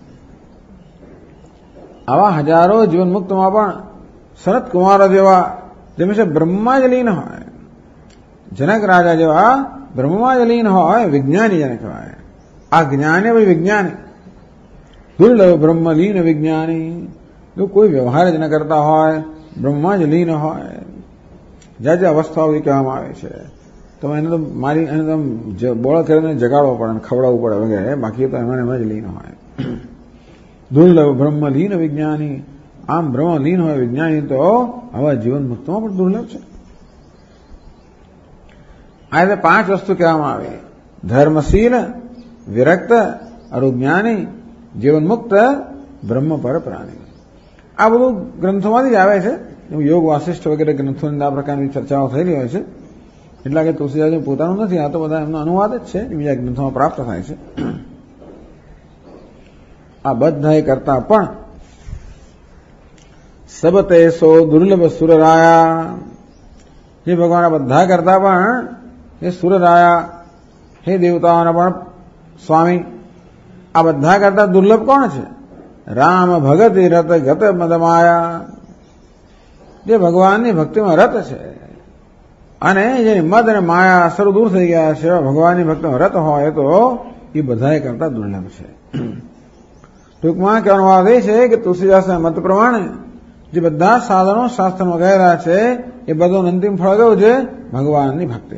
આવા હજારો જીવન મુક્તમાં પણ સનત કુમારો જેવા જેમ છે બ્રહ્મા જ લીન હોય, જનક રાજા જેવા બ્રહ્મા જ લીન હોય, વિજ્ઞાની જેને કહેવાય. આ જ્ઞાની ભાઈ વિજ્ઞાની. દુર્લભ બ્રહ્મલીન વિજ્ઞાની, જો કોઈ વ્યવહાર જ ન કરતા હોય, બ્રહ્મા જ લીન હોય. જ્યાં જ્યાં અવસ્થાઓ કહેવામાં આવે છે તો એને તો એને તો બોળ કરીને જગાડવો પડે, ખવડાવવું પડે વગેરે, બાકી તો એમાં જ લીન હોય. દુર્લભ બ્રહ્મલીન વિજ્ઞાની. આમ બ્રહ્મલીન હોય વિજ્ઞાની તો આવા જીવન મુક્તમાં પણ દુર્લભ છે. આ રીતે 5 વસ્તુ કહેવામાં આવી: ધર્મશીલ, વિરક્ત, અરુજ્ઞાની, જીવન મુક્ત, બ્રહ્મ પર પ્રાણી. આ બધું ગ્રંથોમાંથી જ આવે છે. યોગ વાસિષ્ઠ વગેરે ગ્રંથોની આ પ્રકારની ચર્ચાઓ થયેલી હોય છે. એટલા કે તુલસીદાસજી પોતાનું નથી, આ તો બધા એમનો અનુવાદ જ છે, બીજા ગ્રંથોમાં પ્રાપ્ત થાય છે. આ બધા કરતા પણ સબતે સો દુર્લભ સુરરાયા, જે ભગવાન બધા કરતા પણ એ સુરરાયા, હે દેવતાઓના પણ સ્વામી, આ બધા કરતા દુર્લભ કોણ છે? રામ ભગતિ રત ગત મદમાયા, જે ભગવાનની ભક્તિમાં રત છે અને જેની મદ અને માયા સર્વ દૂર થઈ ગયા છે, ભગવાનની ભક્તિમાં રત હોય તો એ બધા કરતા દુર્લભ છે. ટૂંકમાં કહેવાનો ભાવ એ છે કે તુલસીદાસના મત પ્રમાણે જે બધા સાધનો શાસ્ત્રમાં ગયેલા છે એ બધું અંતિમ ફળ ગયું છે ભગવાનની ભક્તિ.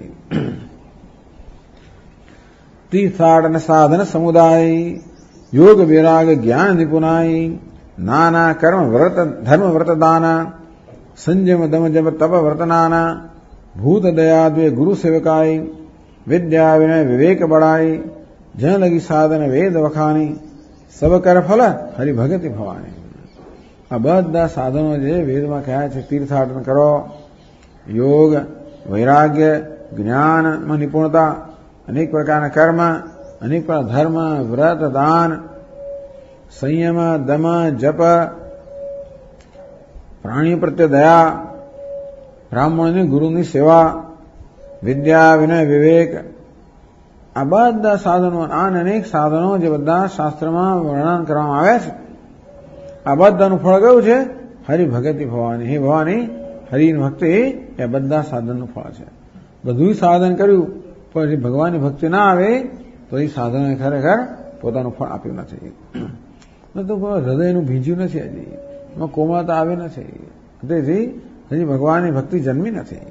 તીર્થાટ અને સાધન સમુદાય, યોગ વિરાગ જ્ઞાન નિપુણાઈ, નાના કર્મ વ્રત ધર્મ વ્રત દાના, સંજમ દમ જપ તપ વર્તનાના, ભૂત દયા દ્વે ગુરુ સેવકાઈ, વિદ્યા વિનય વિવેક બળાઈ, જન લગી સાધન વેદ વખાની, સબ કર ફલ હરિભગતિ ભવાની. આ બધા સાધનો જે વેદમાં કહ્યા છે, તીર્થાટન કરો, યોગ, વૈરાગ્ય, જ્ઞાનમાં નિપુણતા, અનેક પ્રકારના કર્મ, અનેક પ્રકાર ધર્મ, વ્રત, દાન, સંયમ, દમ, જપ, પ્રાણીઓ પ્રત્યે દયા, બ્રાહ્મણની ગુરુની સેવા, વિદ્યા વિનય વિવેક, આ બધા સાધનો, આ અનેક સાધનો જે બધા શાસ્ત્રમાં વર્ણન કરવામાં આવ્યા છે, આ બધાનું ફળ કયું છે? હરિભગતિ ભવાની. હે ભવાની, હરિની ભક્તિ એ બધા સાધનનું ફળ છે. બધું સાધન કર્યું પણ ભગવાનની ભક્તિ ના આવે તો એ સાધનોએ ખરેખર પોતાનું ફળ આપ્યું નથી. તો હૃદયનું ભીંજ્યું નથી, હજી એમાં કોમળતા આવી નથી, તેથી હજી ભગવાનની ભક્તિ જન્મી નથી.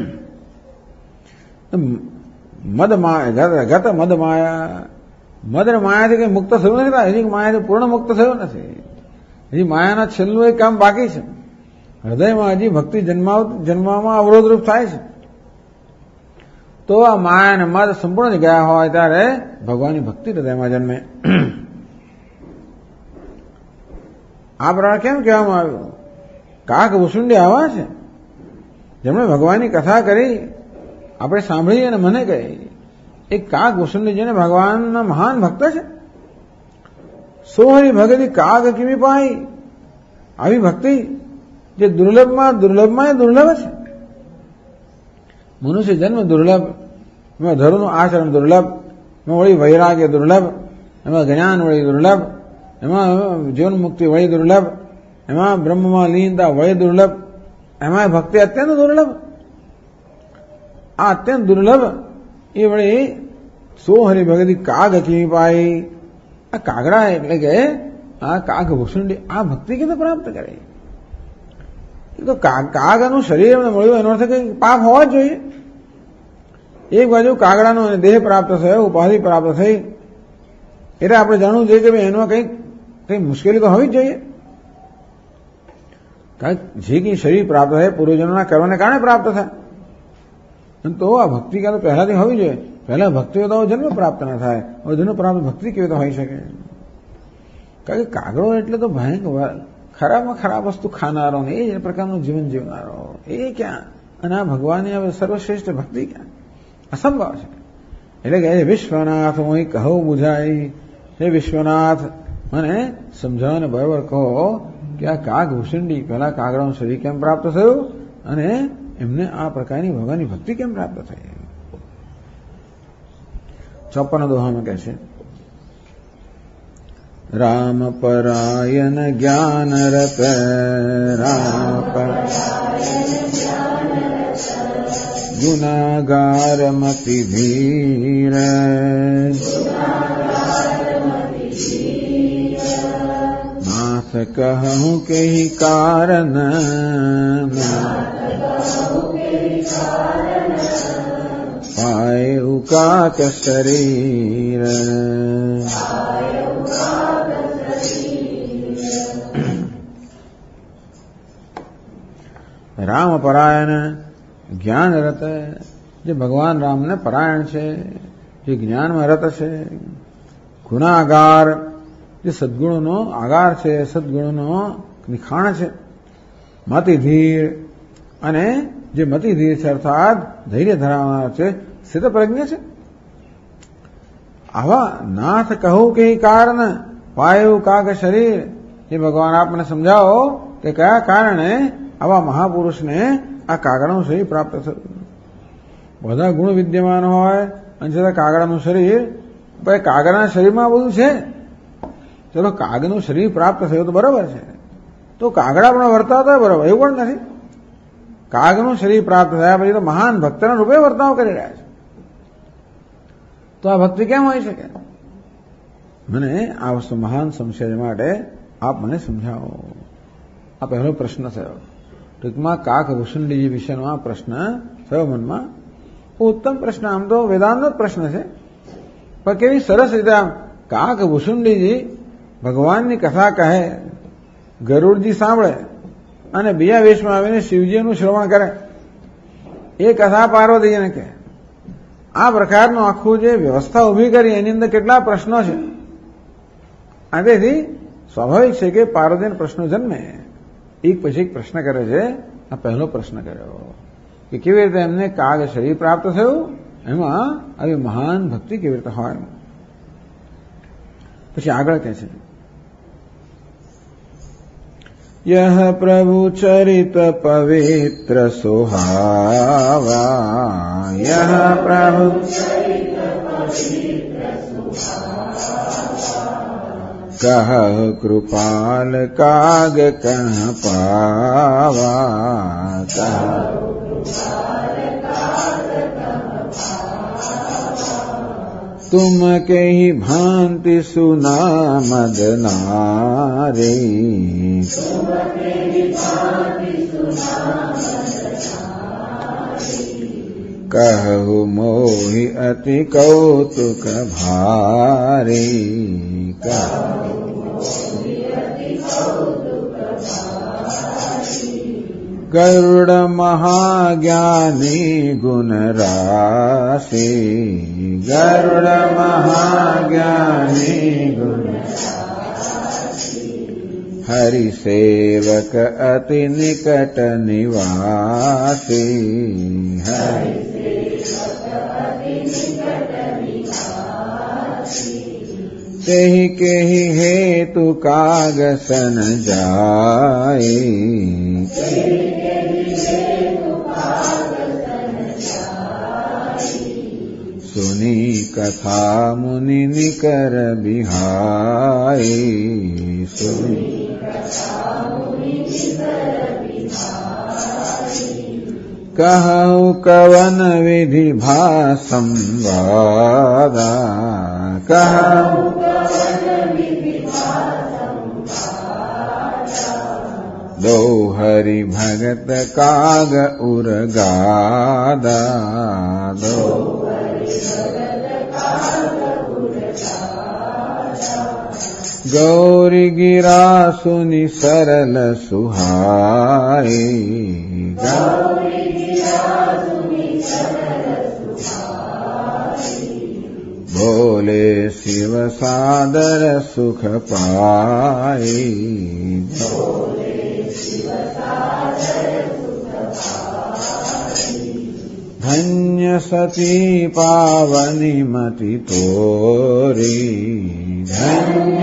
મદ ગત મદ માયા, મદ માયાથી કઈ મુક્ત થયું નથી, હજી માયાથી પૂર્ણ મુક્ત થયું નથી. હજી માયાના છેલ્લું એક કામ બાકી છે. હૃદયમાં હજી ભક્તિ જન્મવામાં અવરોધરૂપ થાય છે. તો આ માયા અને મદ સંપૂર્ણ ગયા હોય ત્યારે ભગવાનની ભક્તિ હૃદયમાં જન્મે. આ પ્રમાણે કેમ કહેવામાં આવ્યું? કાક ભૂસુંડી આવા છે જેમણે ભગવાનની કથા કરી, આપણે સાંભળી અને મને કહી. એક કાક ભૂસુંડી જેને ભગવાનના મહાન ભક્ત છે. સોહરી ભગતી કાગ કિમી પાઈ, આવી ભક્તિ જે દુર્લભમાં દુર્લભમાં દુર્લભ છે. મનુષ્ય જન્મ દુર્લભ, એમાં ધર્મનું આચરણ દુર્લભ, એમાં વળી વૈરાગ્ય દુર્લભ, એમાં જ્ઞાન વળી દુર્લભ, એમાં જીવન મુક્તિ વળી દુર્લભ, એમાં બ્રહ્મમાં લીનતા વળી દુર્લભ, એમાં ભક્તિ અત્યંત દુર્લભ. આ અત્યંત દુર્લભ એ વળી સોહરી ભગતિ કાગ કિમી પાઈ. આ કાગડા એટલે કે આ કાગ ભૂસુંડી આ ભક્તિ કેવી પ્રાપ્ત કરે? તો કાગનું શરીર એમને મળ્યું એનો અર્થ કઈ પાપ હોવા જ જોઈએ. એક બાજુ કાગડાનો દેહ પ્રાપ્ત થયો, ઉપાધિ પ્રાપ્ત થઈ, એટલે આપણે જાણવું જોઈએ કે ભાઈ એમાં કઈ મુશ્કેલી તો હોવી જ જોઈએ. કારણ જે કઈ શરીર પ્રાપ્ત થાય પૂર્વજનોના કર્મને કારણે પ્રાપ્ત થાય. તો આ ભક્તિ કાં તો પહેલાથી હોવી જોઈએ. પહેલા ભક્તિ હોય તો જન્મ પ્રાપ્ત ના થાય, હવે જન્મ પ્રાપ્ત ભક્તિ કેવી તો હોઈ શકે? કારણ કે કાગડો એટલે તો ભયંકર ખરાબમાં ખરાબ વસ્તુ ખાનારો ને એ પ્રકારનું જીવન જીવનારો, એ ક્યાં? અને આ ભગવાનની હવે સર્વશ્રેષ્ઠ ભક્તિ ક્યાં? અસંભવ છે. એટલે કે વિશ્વનાથ હું કહો બુઝાઈ, હે વિશ્વનાથ મને સમજાવવાને બરાબર કહો કે આ કાગ ભૂસુંડી પહેલા કાગડાનું શરીર કેમ પ્રાપ્ત થયું અને એમને આ પ્રકારની ભગવાનની ભક્તિ કેમ પ્રાપ્ત થઈ? 54 દોહામાં કહે છે, રામ પરાયન જ્ઞાન રત, રામ ગુનાગાર મતિ ધીર, માથ કહું કે કારણ, પાય ઉકાક શરીર. રામ પરાયણ જ્ઞાન રત, જે ભગવાન રામને પરાયણ છે, જે જ્ઞાનમાં રત છે. ગુણાગાર, જે સદગુણોનો આગાર છે, સદગુણોનો નિખાણ છે. મતિધીર, અને જે મતિધીર છે અર્થાત ધૈર્ય ધરાવનાર છે, સ્થિતપ્રજ્ઞ છે. આવા નાથ કહું કે કારણ પાયું કાગ શરીર, એ ભગવાન આપને સમજાવો કે કયા કારણે આવા મહાપુરુષને આ કાગડાનું શરીર પ્રાપ્ત થયું. બધા ગુણ વિદ્યમાન હોય અને છતાં કાગડાનું શરીર, ભાઈ કાગડાના શરીરમાં બધું છે. ચલો કાગનું શરીર પ્રાપ્ત થયું તો બરાબર છે, તો કાગડા પણ વર્તાવતા હોય બરાબર, એવું પણ નથી. કાગનું શરીર પ્રાપ્ત થયા પછી તો મહાન ભક્તના રૂપે વર્તાવ કરી રહ્યા છે. તો આ ભક્તિ કેમ હોઈ શકે? મને આ વસ્તુ મહાન સંશય માટે આપ મને સમજાવો. આ પહેલો પ્રશ્ન થયો. ટૂંકમાં કાક ભૂષુંડીજી વિશેનો આ પ્રશ્ન થયો મનમાં. ઉત્તમ પ્રશ્ન, આમ તો વેદાંતનો જ પ્રશ્ન છે, પણ કેવી સરસ રીતે આમ કાક ભૂષુંડીજી ભગવાનની કથા કહે, ગરુડજી સાંભળે અને બીજા વેશમાં આવીને શિવજીનું શ્રવણ કરે, એ કથા પાર્વતીજીને કહે. આ પ્રકારનું આખું જે વ્યવસ્થા ઉભી કરી એની અંદર કેટલા પ્રશ્નો છે. અને તેથી સ્વાભાવિક છે કે પાર્વતીને પ્રશ્નો જન્મે. એક પછી એક પ્રશ્ન કરે છે. આ પહેલો પ્રશ્ન કર્યો કે કેવી રીતે એમને કાગ શરીર પ્રાપ્ત થયું, એમાં આવી મહાન ભક્તિ કેવી રીતે હોય. પછી આગળ કહે છે, यह प्रभु चरित पवित्र सुहावा, यह प्रभु कह कृपाल काग कह पावा, तुम के ही भांति सुना मदनारी, कहु मोहि अति कौतुक भारी, गरुड़ महाज्ञानी गुण राशि, गरुड़ महाज्ञानी गुण हरि सेवक अति निकट निवासी, हरि तेहि केहि हेतु कागसन जाई, सुनी कथा मुनि निकर बिहाई, सुनी कहु कवन विधि भा संवादा, कहु दो हरि भगत काग उरगादा, दो गौरी गिरा सुनि सरल सुहाई, बोले शिव सादर सुख पाई, धन्य सती पावनी मति तोरी, धन्य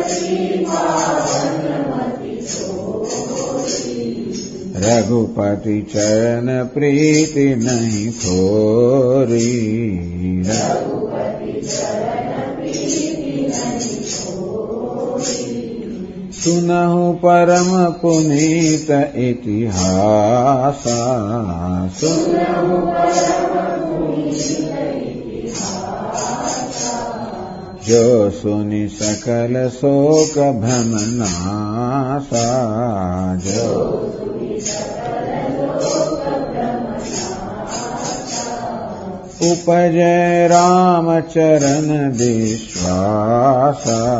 रघुपति चरण प्रीति नहीं थोरी, सुनहु परम पुनीत इतिहासा, सुनहु जो सुनि सकल शोक भ्रम नासा, जो उपजय राम चरण विश्वासा,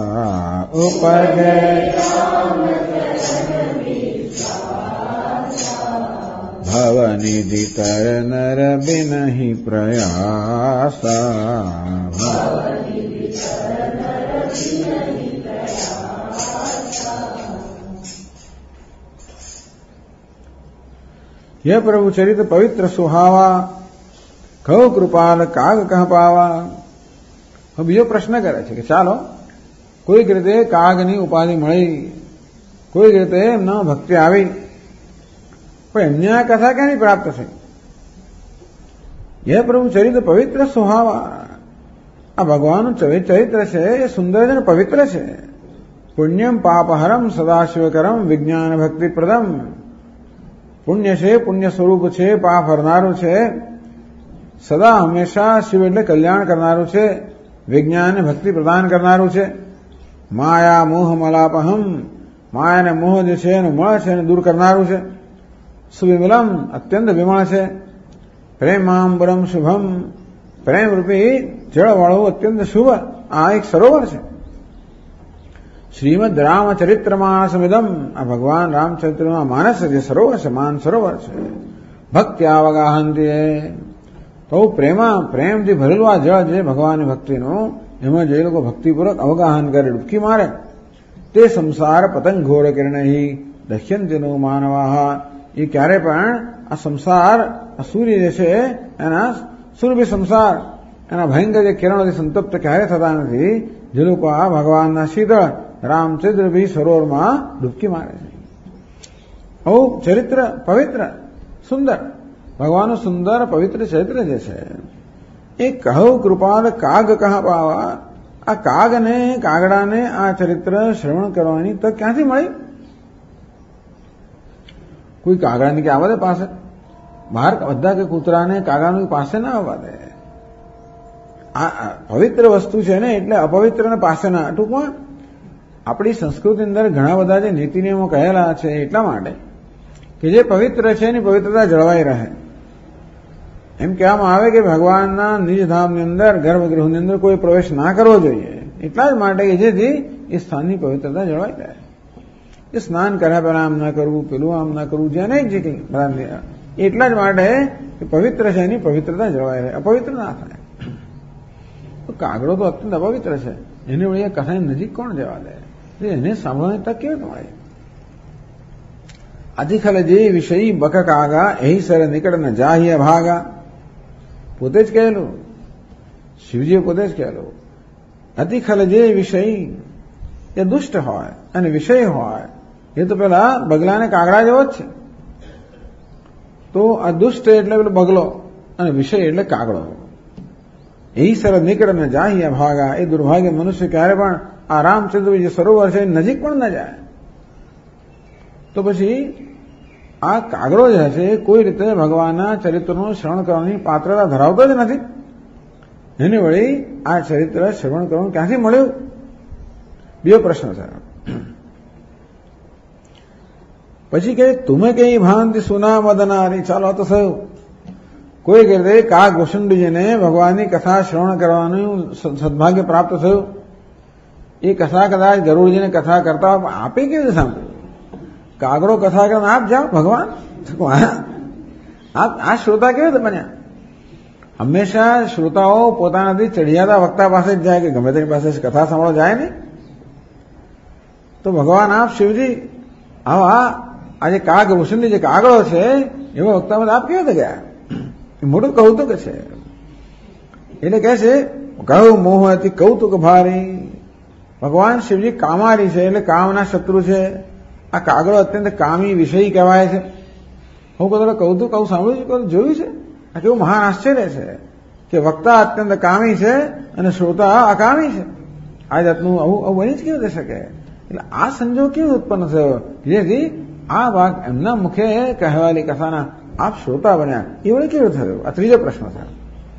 उपजय भवनिधि तर नर बिनहि प्रयासा। यह प्रभु चरित पवित्र सुहावा, कहु कृपाल काग कह पावा। હવે બીજો પ્રશ્ન કરે છે કે ચાલો કોઈક રીતે કાગની ઉપાધિ મળી, કોઈક રીતે એમના ભક્તિ આવી, પણ એમને આ કથા ક્યાંથી પ્રાપ્ત થઈ? એ પ્રભુ ચરિત્ર પવિત્ર સુહાવા, આ ભગવાનનું ચરિત્ર છે એ સુંદર છે, પવિત્ર છે. પુણ્યમ પાપહરમ સદાશિવકરમ વિજ્ઞાન ભક્તિપ્રદમ. પુણ્ય છે, પુણ્ય સ્વરૂપ છે, પાપ હરનારું છે, સદા હંમેશા શિવ એટલે કલ્યાણ કરનારું છે, વિજ્ઞાન ભક્તિ પ્રદાન કરનારું છે. માયા મોહ મલાપહમ, માયાને મોહ જે છે એનું મળ છે એને દૂર કરનારું છે. સુવિમલમ, અત્યંત વિમળ છે. પ્રેમાંબરમ શુભમ, પ્રેમ રૂપી જળવાળું અત્યંત શુભ આ એક સરોવર છે. શ્રીમદ રામચરિત્ર માનસમિદમ, આ ભગવાન રામચરિત્રમાં માનસ જે સરોવર છે, માન સરોવર છે. ભક્તિ આવગાહંતી, તો પ્રેમથી ભરેલું આ જળ છે ભગવાનની ભક્તિનું, એમાં જે લોકો ભક્તિપૂર્વક અવગાહન કરે, ડૂબકી મારે, તે સંસાર પતંગ ઘોર કિરણહી દશ્યંતિનો માનવાહ. એ ક્યારે પણ આ સંસાર, આ સૂર્ય જે છે એના સૂર્ય સંસાર એના ભયંકર જે કિરણોથી સંતપ્ત ક્યારે થતા નથી, જે લોકો આ ભગવાનના શીતળ રામચંદ્રભી સરોવરમાં ડૂબકી મારે છે. આવું ચરિત્ર પવિત્ર સુંદર, ભગવાનનું સુંદર પવિત્ર ચરિત્ર જે છે એ કહું કૃપાલ કાગ કહા પાવા. આ કાગડાને આ ચરિત્ર શ્રવણ કરવાની તક ક્યાંથી મળી? કોઈ કાગડાની કે આવવા દે પાસે? બહાર બધા કે કૂતરાને કાગડાની પાસે ના આવવા દે. આ પવિત્ર વસ્તુ છે ને, એટલે અપવિત્રને પાસે ના. ટૂંકમાં આપણી સંસ્કૃતિ અંદર ઘણા બધા જે નીતિ નિયમો કહેલા છે એટલા માટે કે જે પવિત્ર છે એની પવિત્રતા જળવાઈ રહે. એમ કહેવામાં આવે કે ભગવાનના નિજધામની અંદર, ગર્ભગૃહની અંદર કોઈ પ્રવેશ ના કરવો જોઈએ. એટલા જ માટે કે જેથી એ સ્થાનની પવિત્રતા જળવાઈ રહે. એ સ્નાન કર્યા પહેલા આમ ના કરવું, પેલું આમ ના કરવું, જે નહીં જે કંઈ બધા, એટલા જ માટે કે પવિત્ર છે એની પવિત્રતા જળવાઈ રહે, અપવિત્ર ના થાય. તો કાગડો તો અત્યંત અપવિત્ર છે, એને વળી આ કથાની નજીક કોણ જવા દે? એને સાંભળવાની તક કેવી મળે? અધિખલ જે વિષય બક કાગા એહી સર નિકટ ન જાહ્ય ભાગા. પોતે જ કહેલું, શિવજીએ પોતે જ કહેલું. અતિખલ જે વિષય એ દુષ્ટ હોય અને વિષય હોય એ તો પેલા બગલાને કાગડા જેવો જ છે. તો આ દુષ્ટ એટલે પેલો બગલો અને વિષય એટલે કાગડો. એ સરળ નિકટ ન જાહ્ય ભાગા. એ દુર્ભાગ્ય મનુષ્ય ક્યારે પણ આ રામચંદ્ર જે સરોવર છે નજીક પણ ન જાય. તો પછી આ કાગડો જે છે કોઈ રીતે ભગવાનના ચરિત્રનું શ્રવણ કરવાની પાત્રતા ધરાવતો જ નથી. એને વળી આ ચરિત્ર શ્રવણ કરવાનું ક્યાંથી મળ્યું? બીજો પ્રશ્ન છે. પછી કે તુમે કઈ ભાંતિ સુના મદનારી. ચાલો તો થયું, કોઈ રીતે કાગ વસુંડીજીને ભગવાનની કથા શ્રવણ કરવાનું સદભાગ્ય પ્રાપ્ત થયું. એ કથા કદાચ ગરુડજીને કથા કરતા આપે કેવી રીતે સાંભળ્યું? કાગડો કથા કરતા આપ જાઓ ભગવાન, આ શ્રોતા કેવી રીતે બન્યા? હંમેશા શ્રોતાઓ પોતાનાથી ચડિયાતા વક્તા પાસે જ જાય, કે ગમે તેની પાસે કથા સાંભળવા જાય નહીં. તો ભગવાન આપ શિવજી આવા આજે કાગ વસુંડી જે કાગડો છે એવા વક્તામાં આપ કેવી રીતે ગયા? એ મોટું કૌતુક છે. એટલે કહે છે કહું મોહ હતી કૌતુક ભારી. ભગવાન શિવજી કામારી છે, એટલે કામના શત્રુ છે. આ કાગડો અત્યંત કામી વિષયી કહેવાય છે. હું કદાચ કૌતુક આવું સાંભળ્યું છે, જોયું છે. આ કેવું મહાન આશ્ચર્ય છે કે વક્તા અત્યંત કામી છે અને શ્રોતા અકામી છે. આ જાતનું આવું બની જ કેવું થઈ શકે? એટલે આ સંજોગ કેવું ઉત્પન્ન થયો જેથી આ ભાગ એમના મુખે કહેવાયેલી કથાના આપ શ્રોતા બન્યા? એ વળી કેવું થયું? આ ત્રીજો પ્રશ્ન થયો.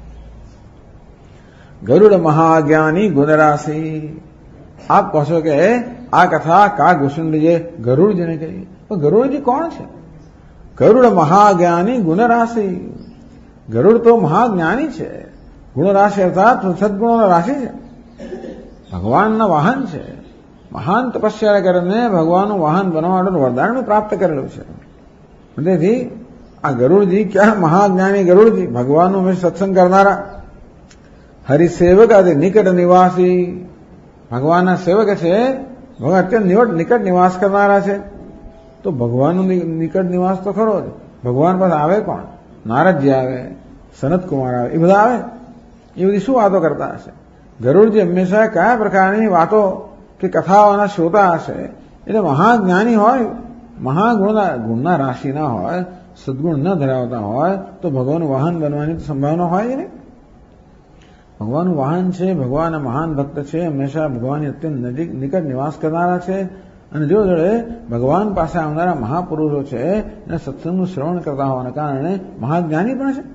ગરુડ મહાજ્ઞાની ગુણરાશી. આપ કહો છો કે આ કથા કાગ વસુંડીએ ગરુડજીને કહી. પણ ગરુડજી કોણ છે? ગરુડ મહાજ્ઞાની ગુણરાશી. ગરુડ તો મહાજ્ઞાની છે. ગુણરાશિ અર્થાત સદગુણોનો રાશિ છે. ભગવાનના વાહન છે. મહાન તપસ્યા કરીને ભગવાનનું વાહન બનવા માટેનું વરદાન પ્રાપ્ત કરેલું છે. તેથી આ ગરુડજી ક્યાં મહાજ્ઞાની ગરુડજી, ભગવાનનો હંમેશા સત્સંગ કરનારા, હરિસેવક આદિ નિકટ નિવાસી, ભગવાનના સેવક છે, ભગવાન અત્યંત નિકટ નિવાસ કરનારા છે. તો ભગવાનનો નિકટ નિવાસ તો ખરો જ. ભગવાન પાસે આવે કોણ? નારદજી આવે, સનત કુમાર આવે, એ બધા આવે. એ બધી શું વાતો કરતા હશે? ગરુડજી હંમેશા કયા પ્રકારની વાતો કે કથાઓના શ્રોતા હશે? એટલે મહાજ્ઞાની હોય, ગુણના રાશિ ના હોય, સદગુણ ન ધરાવતા હોય તો ભગવાનનું વાહન બનવાની સંભાવના હોય ને. ભગવાનનું વાહન છે, ભગવાનના મહાન ભક્ત છે, હંમેશા ભગવાનની અત્યંત નિકટ નિવાસ કરનારા છે. અને જો જોડે ભગવાન પાસે આવનારા મહાપુરુષો છે એને સત્સંગનું શ્રવણ કરતા હોવાના કારણે મહાજ્ઞાની પણ છે.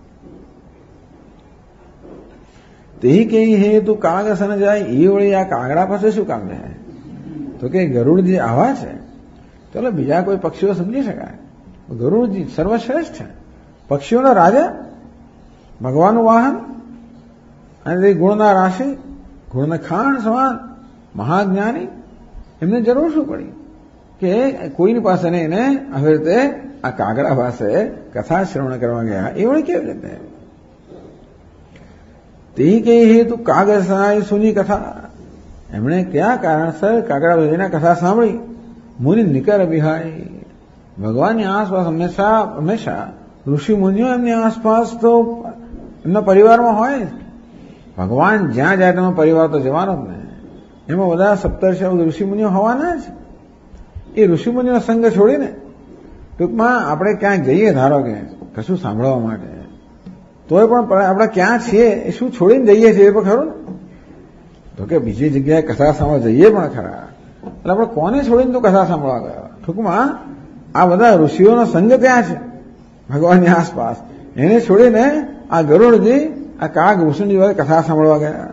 તે કઈ હે તું કાગસન જાય, એ વળી આ કાગડા પાસે શું કામ જાય? તો કે ગરુડજી આવા છે, ચાલો બીજા કોઈ પક્ષીઓ સમજી શકાય, ગરુડજી સર્વશ્રેષ્ઠ છે, પક્ષીઓના રાજા, ભગવાનનું વાહન, અને તે ગુણના રાશિ, ગુણના ખાણ સમાન મહાજ્ઞાની, એમને જરૂર શું પડી કે કોઈની પાસે નહીં ને આવી રીતે આ કાગડા પાસે કથા શ્રવણ કરવા ગયા? એ વળી કેવી રીતે? તે કઈ હેતુ કાગળ સુની કથા, એમણે કયા કારણસર કાગડા ભાઈના કથા સાંભળી? મુનિ નિકર બિહાય, ભગવાનની આસપાસ હંમેશા ઋષિ મુનિઓ એમની આસપાસ તો એમના પરિવારમાં હોય. ભગવાન જ્યાં જાય તેનો પરિવાર તો જવાનો જ ને. એમાં બધા સપ્તર્ષિ ઋષિમુનિઓ હોવાના જ. એ ઋષિમુનિનો સંગ છોડીને ટૂંકમાં આપણે ક્યાંક જઈએ, ધારો કે કશું સાંભળવા માટે, તોય પણ આપણે ક્યાં છીએ એ શું છોડીને જઈએ છીએ એ પણ ખરું ને. તો કે બીજી જગ્યાએ કથા સાંભળવા જઈએ પણ ખરા, એટલે આપણે કોને છોડીને તો કથા સાંભળવા ગયા? ટૂંકમાં આ બધા ઋષિઓનો સંગ ત્યાં છે ભગવાનની આસપાસ, એને છોડીને આ ગરુડજી આ કાગ ભૂષણજી વગર કથા સાંભળવા ગયા.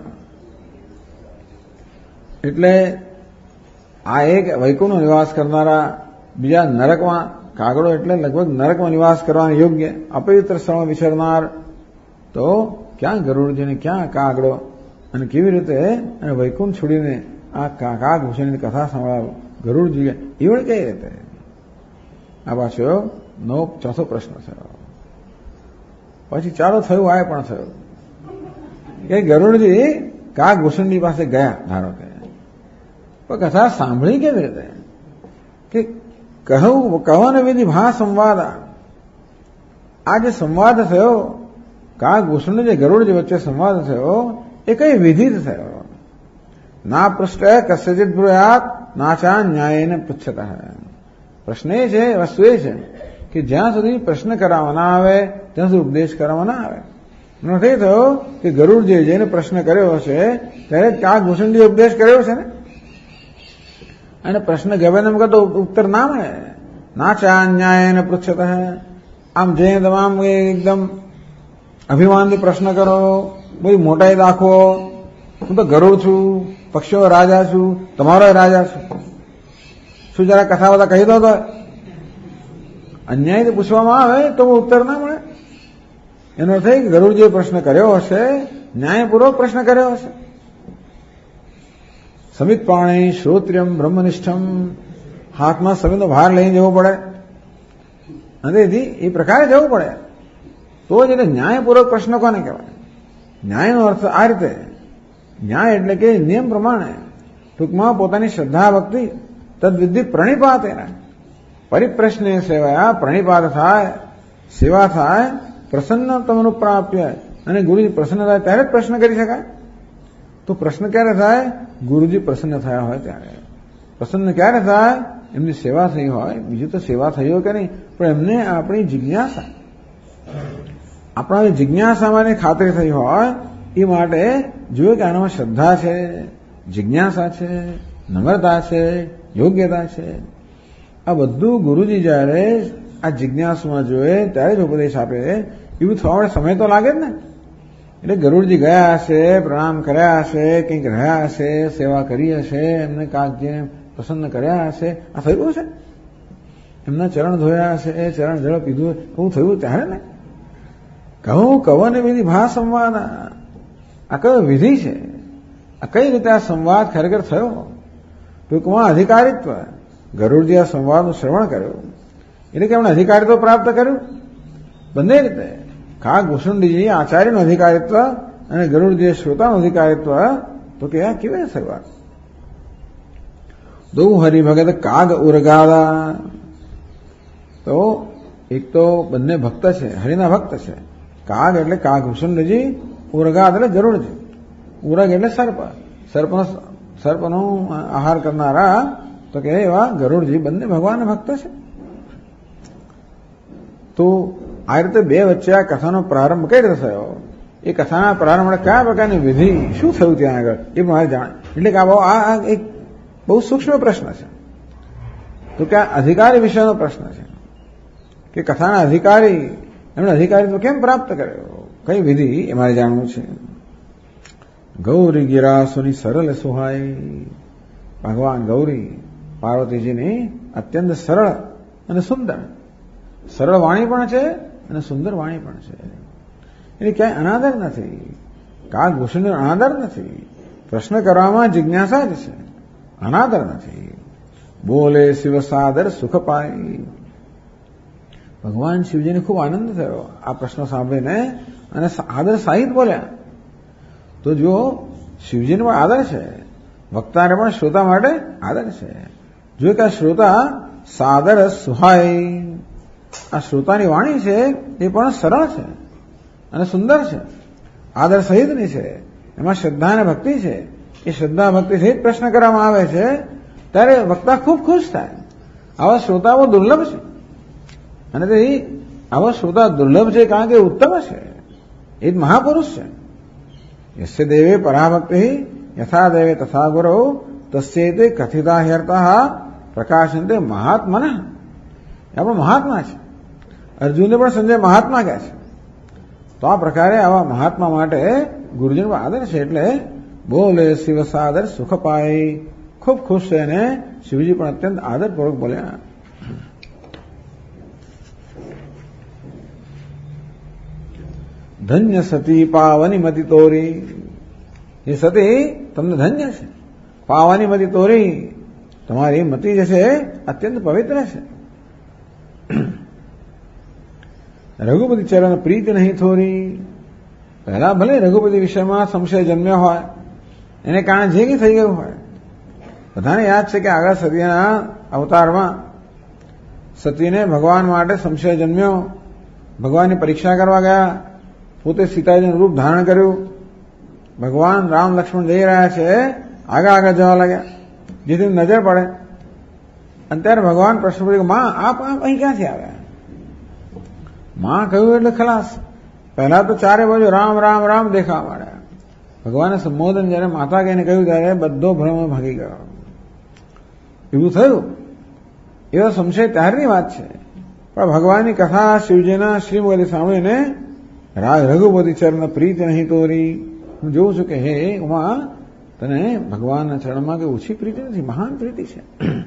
એટલે આ એક વૈકુંઠનો નિવાસ કરનારા, બીજા નરકમાં, કાગડો એટલે લગભગ નરકમાં નિવાસ કરવાનો યોગ્ય, અપવિત્ર સ્થળમાં વિચરનાર, તો ક્યાં ગરુડજીને ક્યાં કાગડો, અને કેવી રીતે અને વૈકુંઠ છોડીને આ કાગ ભૂષણની કથા સાંભળવા ગરુડજી એ વળી કઈ રીતે? આ પાછો ચોથો પ્રશ્ન છે. પછી ચાલો થયું, આ પણ થયું કે ગરુડજી કાગ ભૂષણની પાસે ગયા, ધારો કે, પણ કથા સાંભળી કેવી રીતે? કે કહો ને વિધિ ભા સંવાદ, આ જે સંવાદ થયો કાગ ભૂષણ જે ગરુડજી વચ્ચે સંવાદ થયો એ કઈ વિધિ થયો? ના પૃષ્ઠ કસ્યચિત બ્રુયાત નાચા ન્યાયને પૃચ્છત. પ્રશ્ન એ છે, વસ્તુ એ છે કે જ્યાં સુધી પ્રશ્ન કરાવવા ના આવે ત્યાં સુધી ઉપદેશ કરાવવા ના આવે. નથી થયો કે ગરુડજી જેને પ્રશ્ન કર્યો હશે ત્યારે કાગ ભૂષણજી ઉપદેશ કર્યો છે ને, અને પ્રશ્ન ગમે એમ કરતો ઉત્તર ના મળે. નાચા ન્યાયને પૃચ્છત. આમ જઈને તમામ એકદમ અભિમાનથી પ્રશ્ન કરો, બધી મોટાઈ દાખવો, હું તો ગરુડ છું, પક્ષીઓ રાજા છું, તમારો રાજા છું, શું જરા કથા બધા કહી દો? તો અન્યાયથી પૂછવામાં આવે તો ઉત્તર ના મળે. એનો અર્થ એ કે ગરુડજીએ પ્રશ્ન કર્યો હશે, ન્યાયપૂર્વક પ્રશ્ન કર્યો હશે. સમિત પાણી શ્રોત્રિયમ બ્રહ્મનિષ્ઠમ, હાથમાં સમિતનો ભાર લઈને જવું પડે, અને તેથી એ પ્રકારે જવું પડે તો જ એટલે ન્યાયપૂર્વક પ્રશ્ન કોને કહેવાય? ન્યાયનો અર્થ આ રીતે, ન્યાય એટલે કે નિયમ પ્રમાણે, ટૂંકમાં પોતાની શ્રદ્ધા ભક્તિ તદ્વિધિ પ્રણિપાત, એના પરિપ્રશ્ને સેવાયા પ્રણિપાત થાય, સેવા થાય, પ્રસન્નતમનું પ્રાપ્ય, અને ગુરુજી પ્રસન્ન થાય ત્યારે જ પ્રશ્ન કરી શકાય. તો પ્રશ્ન ક્યારે થાય? ગુરુજી પ્રસન્ન થયા હોય ત્યારે. પ્રસન્ન ક્યારે થાય? એમની સેવા થઈ હોય. બીજું તો સેવા થઈ હોય કે નહીં, પણ એમને આપણી જિજ્ઞાસા, આપણા જિજ્ઞાસામાં ખાતરી થઈ હોય એ માટે જોયું કે આનામાં શ્રદ્ધા છે, જિજ્ઞાસા છે, નમ્રતા છે, યોગ્યતા છે. આ બધું ગુરુજી જયારે આ જિજ્ઞાસમાં જોયે ત્યારે જ ઉપદેશ આપે. એવું થવા માટે સમય તો લાગે જ ને. એટલે ગરુડજી ગયા હશે, પ્રણામ કર્યા હશે, કંઈક રહ્યા હશે, સેવા કરી હશે, એમને કાગજીને પ્રસન્ન કર્યા હશે, આ થયું છે. એમના ચરણ ધોયા હશે, ચરણ જળ પીધું, એવું થયું ત્યારે ને. કહો ને વિધિ ભા સંવાદ, આ કયો વિધિ છે? આ કઈ રીતે આ સંવાદ ખરેખર થયો? ટૂંકમાં અધિકારીત્વ. ગરુડજી આ સંવાદનું શ્રવણ કર્યું એટલે કે એમણે અધિકારીત્વ પ્રાપ્ત કર્યું. બંને રીતે કાગ ભૂષુંડીજી આચાર્યનું અધિકારીત્વ અને ગરુડજી શ્રોતાનું અધિકારીત્વ તો કે આ કેવી શરૂઆત. દો હરિભગત કાગ ઉરગાદા. તો એક તો બંને ભક્ત છે, હરિના ભક્ત છે. કાગ એટલે કાગ ભૂષુંડજી, ઉરગાદ એટલે ગરુડજી. ઉરગ એટલે સર્પ, સર્પનો આહાર કરનારા તો કે એવા ગરુડજી બંને ભગવાનના ભક્ત છે. તો આ રીતે બે વચ્ચે આ કથાનો પ્રારંભ કઈ રીતે થયો, એ કથાના પ્રારંભ કયા પ્રકારની વિધિ, શું થયું ત્યાં આગળ, એ મારે જાણ. એટલે કે આ એક બહુ સૂક્ષ્મ પ્રશ્ન છે. તો કે આ અધિકારી વિષયનો પ્રશ્ન છે કે કથાના અધિકારી એમણે અધિકારીત્વ કેમ પ્રાપ્ત કર્યો, કઈ વિધિ, એ મારે જાણવું છે. ગૌરી ગિરાસુની સરળ સુહાય. ભગવાન ગૌરી પાર્વતીજીની અત્યંત સરળ અને સુંદર, સરળ વાણી પણ છે અને સુંદર વાણી પણ છે. એટલે ક્યાંય અનાદર નથી, કાગ ભૂષણ અનાદર નથી. પ્રશ્ન કરવામાં જિજ્ઞાસા જ છે, અનાદર નથી. બોલે શિવ સાદર સુખ પાય. ભગવાન શિવજીને ખૂબ આનંદ થયો આ પ્રશ્ન સાંભળીને અને આદર સહિત બોલ્યા. તો જો શિવજીને પણ આદર છે, વક્તાને પણ શ્રોતા માટે આદર છે. જો કે આ શ્રોતા સાદર સુહાય, આ શ્રોતાની વાણી છે એ પણ સરળ છે અને સુંદર છે, આદર સહિતની છે. એમાં શ્રદ્ધા અને ભક્તિ છે. એ શ્રદ્ધા ભક્તિ સહિત પ્રશ્ન કરવામાં આવે છે ત્યારે વક્તા ખૂબ ખુશ થાય. આવા શ્રોતા બહુ દુર્લભ છે અને તેથી આવા શ્રોતા દુર્લભ છે કારણ કે ઉત્તમ છે, એ જ મહાપુરુષ છે. યસ્ય દેવે પરાભક્તિ યથા દેવે તથા ગુરુ તસ્યૈતે કથિતા ह्यर्थः પ્રકાશન્તે મહાત્મન. આપણો મહાત્મા છે. અર્જુનને પણ સંજય મહાત્મા કહે છે. તો આ પ્રકારે આવા મહાત્મા માટે ગુરુજીનો આદર છે. એટલે બોલે શિવ સાદર સુખ પાય. ખૂબ ખુશ છે અને શિવજી પણ અત્યંત આદરપૂર્વક બોલ્યા. ધન્ય સતી પાવની મતિ તોરી. એ સતી તમને ધન્ય છે. પાવાની મતિ તોરી, તમારી મતિ જે છે અત્યંત પવિત્ર છે. રઘુપતિ ચરણ પ્રીત નહીં થોરી. પહેલા ભલે રઘુપતિ વિષયમાં સંશય જન્મ્યો હોય, એને કારણે જે કંઈ થઈ ગયું હોય. બધાને યાદ છે કે આગળ સતીના અવતારમાં સતીને ભગવાન માટે સંશય જન્મ્યો. ભગવાનની પરીક્ષા કરવા ગયા, પોતે સીતાજીનું રૂપ ધારણ કર્યું. ભગવાન રામ લક્ષ્મણ જઈ રહ્યા છે, આગળ આગળ જવા લાગ્યા જેથી નજર પડે. અને ત્યારે ભગવાન પ્રશ્ન પૂછ્યો, માં આપ અહીં ક્યાંથી આવ્યા? માં કહ્યું એટલે ખલાસ. પહેલા તો ચારે બાજુ રામ રામ રામ દેખાવા માંડ્યા. ભગવાને સંબોધન જયારે માતા કહીને કહ્યું ત્યારે બધો ભ્રમ ભાગી ગયો. એવું થયું. એવો સંશય ત્યારની વાત છે. પણ ભગવાનની કથા શિવજીના શ્રીમતી સાંભળીને રઘુપતિ ચરણ પ્રીત નહીં તોરી. હું જોઉં છું કે હે ઉમા, તને ભગવાનના ચરણમાં કે ઓછી પ્રીતિ નથી, મહાન પ્રીતિ છે.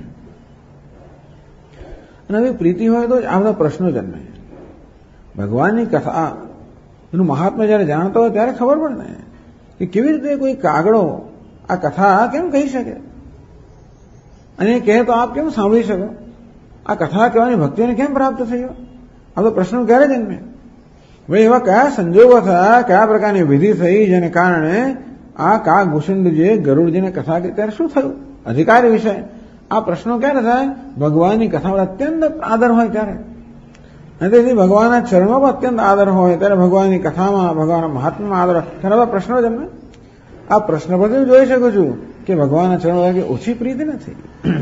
અને આવી પ્રીતિ હોય તો આ બધા પ્રશ્નો જન્મે. ભગવાનની કથા એનું મહાત્મા જયારે જાણતો હોય ત્યારે ખબર પડે ને કે કેવી રીતે કોઈ કાગડો આ કથા કેમ કહી શકે, અને કહે તો આપ કેમ સાંભળી શકો, આ કથા કહેવાની ભક્તિને કેમ પ્રાપ્ત થયો. આ તો પ્રશ્નો ક્યારે જન્મે? ભાઈ એવા કયા સંજોગો થયા, કયા પ્રકારની વિધિ થઈ જેને કારણે આ કાગ ભૂષુંડજીએ ગરુડજીને કથા કહી, ત્યારે શું થયું? અધિકારી વિષય. આ પ્રશ્નો ક્યારે થાય? ભગવાનની કથામાં અત્યંત આદર હોય ત્યારે. અને તેથી ભગવાનના ચરણોમાં અત્યંત આદર હોય ત્યારે ભગવાનની કથામાં, ભગવાનના મહાત્મામાં આદર હોય ત્યારે આવા પ્રશ્નો જન્મે. આ પ્રશ્ન પરથી હું જોઈ શકું છું કે ભગવાનના ચરણો કે ઓછી પ્રીતિ નથી.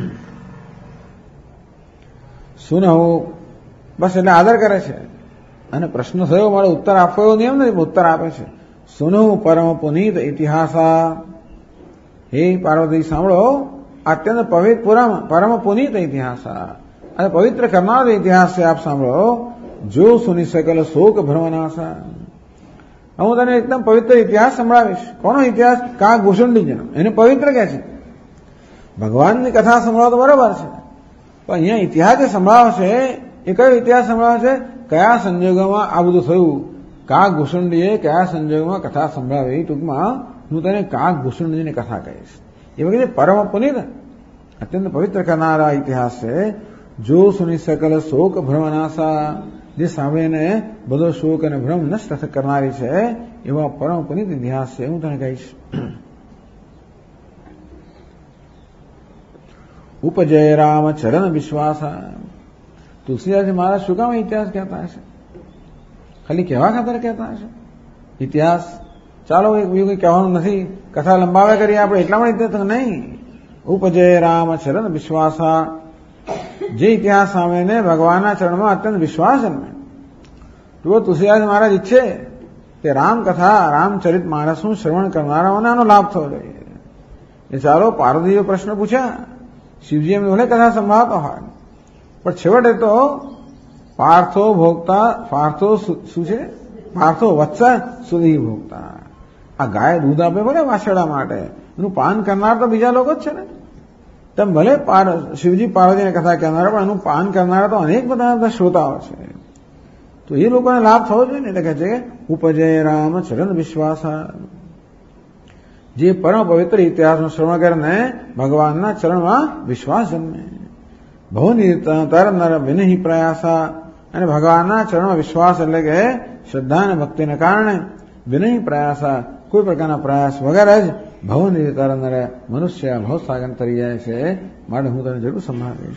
સુનહુ, બસ એટલે આદર કરે છે. અને પ્રશ્ન થયો, મારો ઉત્તર આપવો એવો નિયમ નથી, ઉત્તર આપે છે. સુનહુ પરમ પુનીત ઇતિહાસા. હે પાર્વતી સાંભળો, અત્યંત પવિત્ર પરમ પુનીત ઇતિહાસા, અને પવિત્ર કરનારો ઇતિહાસ છે, આપ સાંભળો. જો સુની સકલ શોક ભ્રમનાશા. હું તને એકદમ પવિત્ર ઇતિહાસ સંભળાવીશ. કોનો ઇતિહાસ? કાગ ભૂષુંડીજીનો. એને પવિત્ર કહે છે. ભગવાનની કથા સંભળાવો તો બરાબર છે, પણ અહીંયા ઇતિહાસ જે સંભળાવે છે એ કયો ઇતિહાસ સંભળાવે છે? કયા સંજોગોમાં આ બધું થયું, કાગ ભૂષુંડીએ કયા સંજોગોમાં કથા સંભળાવી. ટૂંકમાં હું તને કાગ ભૂષુંડીજીની કથા કહીશ. એ વખતે પરમ પુનિત અત્યંત પવિત્ર કરનારા ઇતિહાસ છે. જો સુની સકલ શોક ભ્રમનાશા. જે સાંભળીને બધો શોક અને ભ્રમ નષ્ટ કરનારી છે એવા પરમ પુનિત ઇતિહાસ છે, હું તને કહીશ. ઉપજય રામ ચરણ વિશ્વાસ. તુલસીદાસજી મહારાજ શું કામ ઇતિહાસ કહેતા હશે? ખાલી કહેવા ખાતર કહેતા હશે ઇતિહાસ? ચાલો બીજું કંઈ કહેવાનું નથી, કથા લંબાવ્યા કરીએ આપણે એટલા માટે ઇતિહાસ નહીં. ઉપજય રામ ચરણ વિશ્વાસ. જે ઇતિહાસ સાંભળીને ભગવાનના ચરણમાં અત્યંત વિશ્વાસ જન્મે. જો તુલસીદાસ મહારાજ ઈચ્છે કે રામકથા રામચરિત માનસનું શ્રવણ કરનારાઓને આનો લાભ થવો જોઈએ. એ ચાલો પાર્વતીએ પ્રશ્ન પૂછ્યા, શિવજી એમને ભલે કથા સંભાળતો હોય, પણ છેવટે તો પાર્થો શું છે? પાર્થો વત્સા સુધી ભોગતા. આ ગાય દૂધ આપે ભલે વાછરડા માટે, એનું પાન કરનાર તો બીજા લોકો જ છે ને. તેમ ભલે શિવજી પાર્વતીને કથા કહેનારા, પણ એનું પાન કરનારા તો અનેક બધા શ્રોતાઓ છે. તો એ લોકોને લાભ થવો જોઈએ ને. એટલે કહે છે કે ઉપજય રામ ચરણ વિશ્વાસ. જે પરમ પવિત્ર ઇતિહાસનું શ્રવણ કરીને ભગવાનના ચરણમાં વિશ્વાસ જન્મે. બહુ નિરંતર નર વિનહી પ્રયાસા. અને ભગવાનના ચરણમાં વિશ્વાસ એટલે કે શ્રદ્ધા અને ભક્તિને કારણે વિનહી પ્રયાસા, કોઈ પ્રકારના પ્રયાસ વગર જ ભવ નિરંતર નર મનુષ્ય ભવસાગર તરી જાય છે. માટે હું તને જરૂર સંભાળીશ.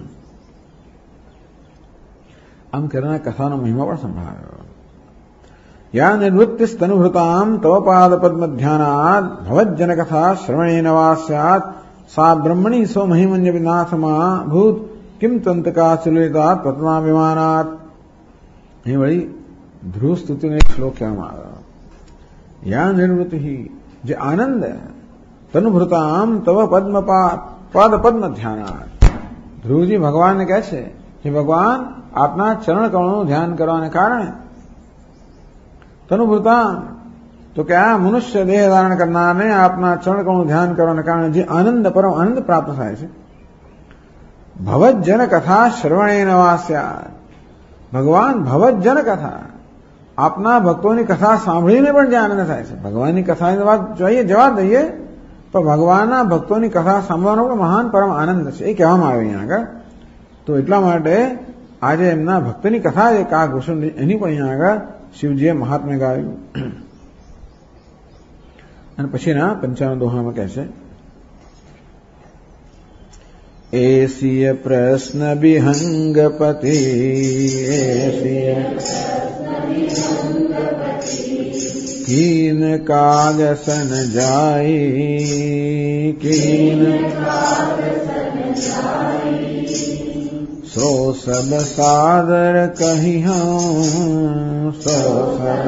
આમ કરીને કથાનો મહિમા પણ સંભાળ્યો. યા નિવૃત્તિ સ્તનુભૃતામ તવ પાદ પદ્મ ધ્યાનાદ ભવજ્જન કથા શ્રવણેન વા સ્યાત સા બ્રહ્મણી સો મહિમન્ય વિનાથમાં ભૂત કિમ તંતકા ચુલિતાત પતનાભિમાનાત. એ વળી ધ્રુવ સ્તુતિનો એક શ્લોક કહેવામાં આવ્યો. યા નિવૃત્તિ, જે આનંદ તનુભૃતામ તવ પાદ પદ્મ ધ્યાનાદ. ધ્રુવજી ભગવાનને કહે છે કે ભગવાન આપના ચરણ કમળનું ધ્યાન કરવાને કારણે તનુભૃતામ, તો કે આ મનુષ્ય દેહ ધારણ કરનારને આપના ચરણ કમળનું ધ્યાન કરવાને કારણે જે આનંદ પરમ આનંદ પ્રાપ્ત થાય છે. ભવજ્જન કથા શ્રવણેન વા સ્યાત. ભગવાન ભવજ્જન કથા, આપના ભક્તોની કથા સાંભળીને પણ જે આનંદ થાય છે. ભગવાનની કથાની વાત જોઈએ, જવાબ દઈએ, પણ ભગવાનના ભક્તોની કથા સાંભળવાનો પણ મહાન પરમ આનંદ છે, એ કહેવામાં આવે અહીંયા આગળ. તો એટલા માટે આજે એમના ભક્તની કથા જે કાગ ભૂષણ, એની પણ અહીંયા આગળ શિવજીએ મહાત્મ્ય ગાયું. અને પછીના 55 દોહામાં કહે છે, એસીય પ્રશ્ન વિહંગપતિ, कीन कागसन जाई, कीन सो सब सादर कही हूँ, सो सब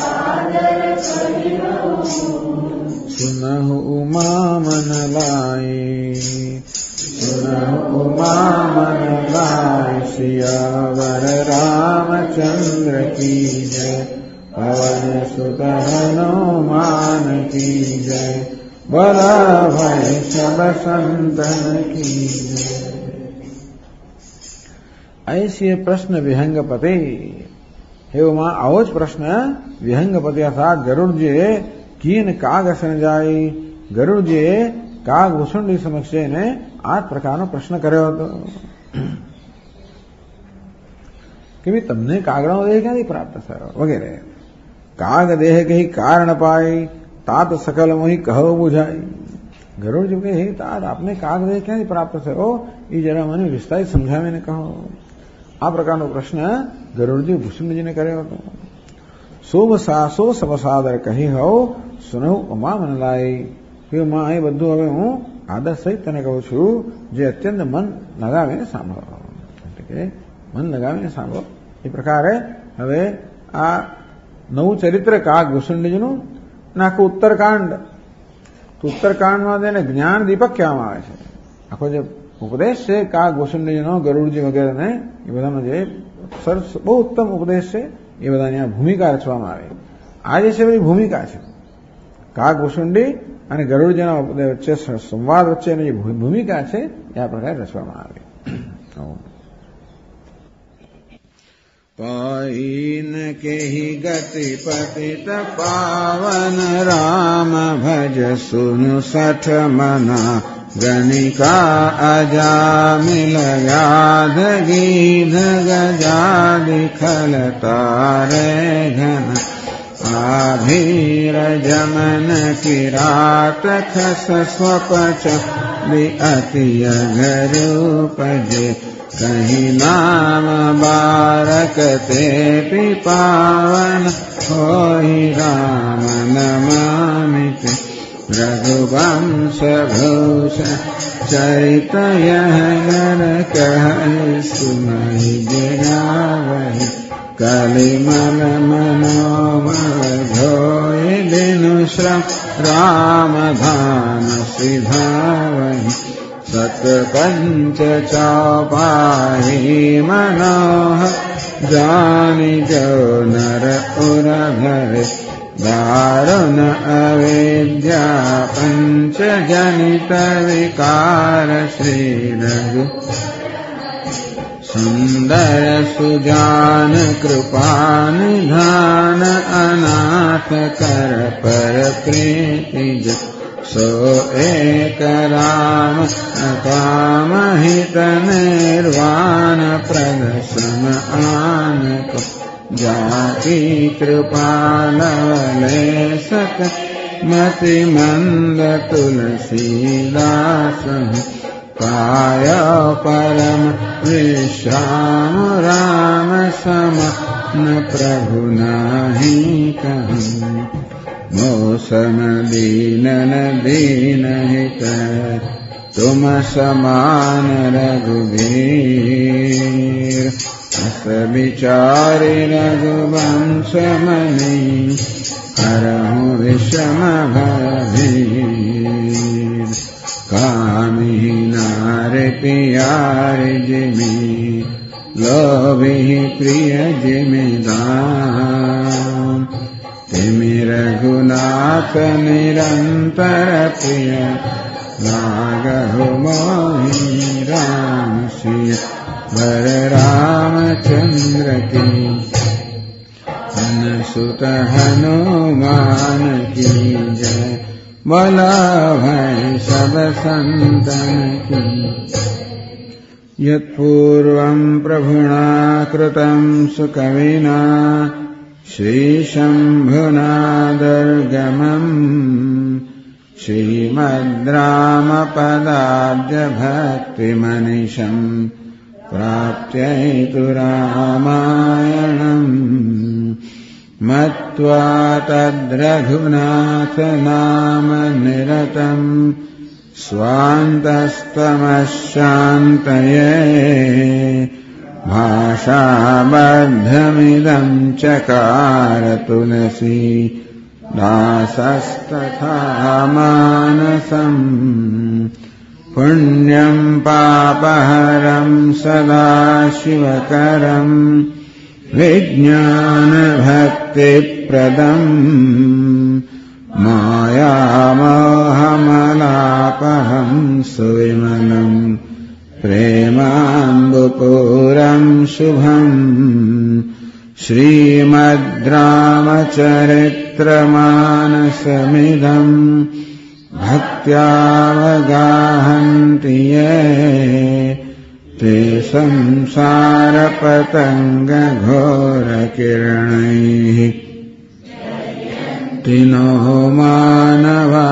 सुनहु उमा मन लाई, सुनहु उमा मन लाई, सियावर रामचंद्र की जय, पवन सुत हनुमान की जय, बला भय सब संतन की जय. ऐसी प्रश्न विहंगपति, हे उमा આવો જ પ્રશ્ન વિહંગપતિ અર્થાત ગરુડજીએ કીન કાગ અસન જાય, ગરુડજીએ કાગ ભૂષણની સમક્ષ જઈને આ પ્રકારનો પ્રશ્ન કર્યો હતો કે ભાઈ તમને કાગડાનો દેહ ક્યાંથી પ્રાપ્ત થયો વગેરે. કાગ દેહ કહી કારણ પાય, તાત સકલ મોહી કહો બુઝાય. ગરુડજી કહે હે તાત આપને કાગ દેહ ક્યાંથી પ્રાપ્ત થયો એ જરા મને વિસ્તારિત સમજાવીને કહો. આ પ્રકારનો પ્રશ્ન ગરુડજી ભૂષણજીને કર્યો હતો. સો સમસાદર કહી હો સુનહુ ઉમા મન લાઈ, કે માં એ બધું હવે હું આદર સહિત તને કહું છું, જે અત્યંત મન લગાવીને સાંભળો. એટલે કે મન લગાવીને સાંભળો. એ પ્રકારે હવે આ નવું ચરિત્ર કાગ ભૂષણજીનું આખું ઉત્તરકાંડ, તો ઉત્તરકાંડમાં તેને જ્ઞાન દીપક કહેવામાં આવે છે. આખો જે ઉપદેશ છે કાગ ભૂષણજીનો ગરુડજી વગેરેને, એ બધાનો જે બહુ ઉત્તમ ઉપદેશ છે, એ બધાની આ ભૂમિકા રચવામાં આવે. આ જે છે બધી ભૂમિકા છે કાગ ભૂષણજી અને ગરુડજીના વચ્ચે સંવાદ વચ્ચેની જે ભૂમિકા છે એ આ પ્રકારે રચવામાં આવે. પાઈન કેહી ગતિ પતિત પાવન રામ ભજ સુન સઠ મના गणिका अजामिल व्याध गीध गजादि खलतारे घन आभीर जमन किरात खस स्वपच अति अघरूपजे कहीं नाम बारक ते पावन होई राम नमामित रघुवंश भूषण चरित यह नर कह सुनाई गिरावहि कलिमल मनोमल धोय दिनु श्रम राम धाम सिधावहि सत पंच चौपाही मनोहर जानि जो नर उर धरे दारुण अविद्या पंच जनित विकार श्री रघु सुंदर सुजान कृपा निधान अनाथ कर पर प्रीति सो एक राम अकाम हित निर्वाण प्रद सम आन को जाति कृपा लवलेशक मति मंद तुलसीदास पाय परम विश्राम राम सम न प्रभु नाही कहूँ मौसम दीनन दीन हित तुम समान रघुवीर अस विचारि रघुवंश मनि हरहु विषम भयभीर कामी नारे पियारि जिमि लोभी प्रिय जिमिदान तिमि रघुनाथ निरंतर प्रिय लागहु मोहि राम सिय वर रामचंद्र की सुत हनुमान की जय बोला भाई सब संतन की यत्पूर्वं प्रभुना कृतं सुकविना श्रीशम्भुना दुर्गमम् श्रीमद्रामपदाब्जभक्तिमनिशम् प्राप्त्यैतु रामायणम् मत्वा तद्रघुनाथ नाम निरतम् स्वान्तस्तमशान्तये भाषाबद्धमिदं चकार तुलसी दासस्तथा मानसम् पुण्यं पापहरं सदा शिवकरं विज्ञानभक्तिप्रदम् मायामोहमलापहं सुविमलम् प्रेमाम्बुपूरं शुभम् श्रीमद्रामचरित्रमानसमिदम् भक्त्यावगाहन्ति ये ते संसारपतङ्गघोरकिरणैः तिनो मानवा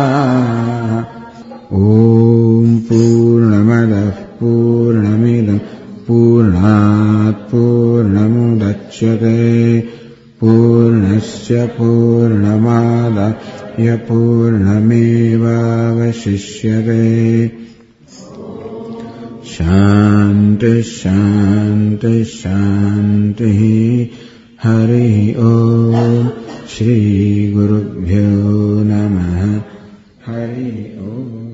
ॐ पूर्णमदः पूर्णमिदं पूर्णात् पूर्णमुदच्यते पूर्णस्य पूर्णमादाय पूर्णमेवावशिष्यते शान्ति शान्ति शान्तिः हरिः ॐ श्रीगुरुभ्यो नमः हरिः ॐ।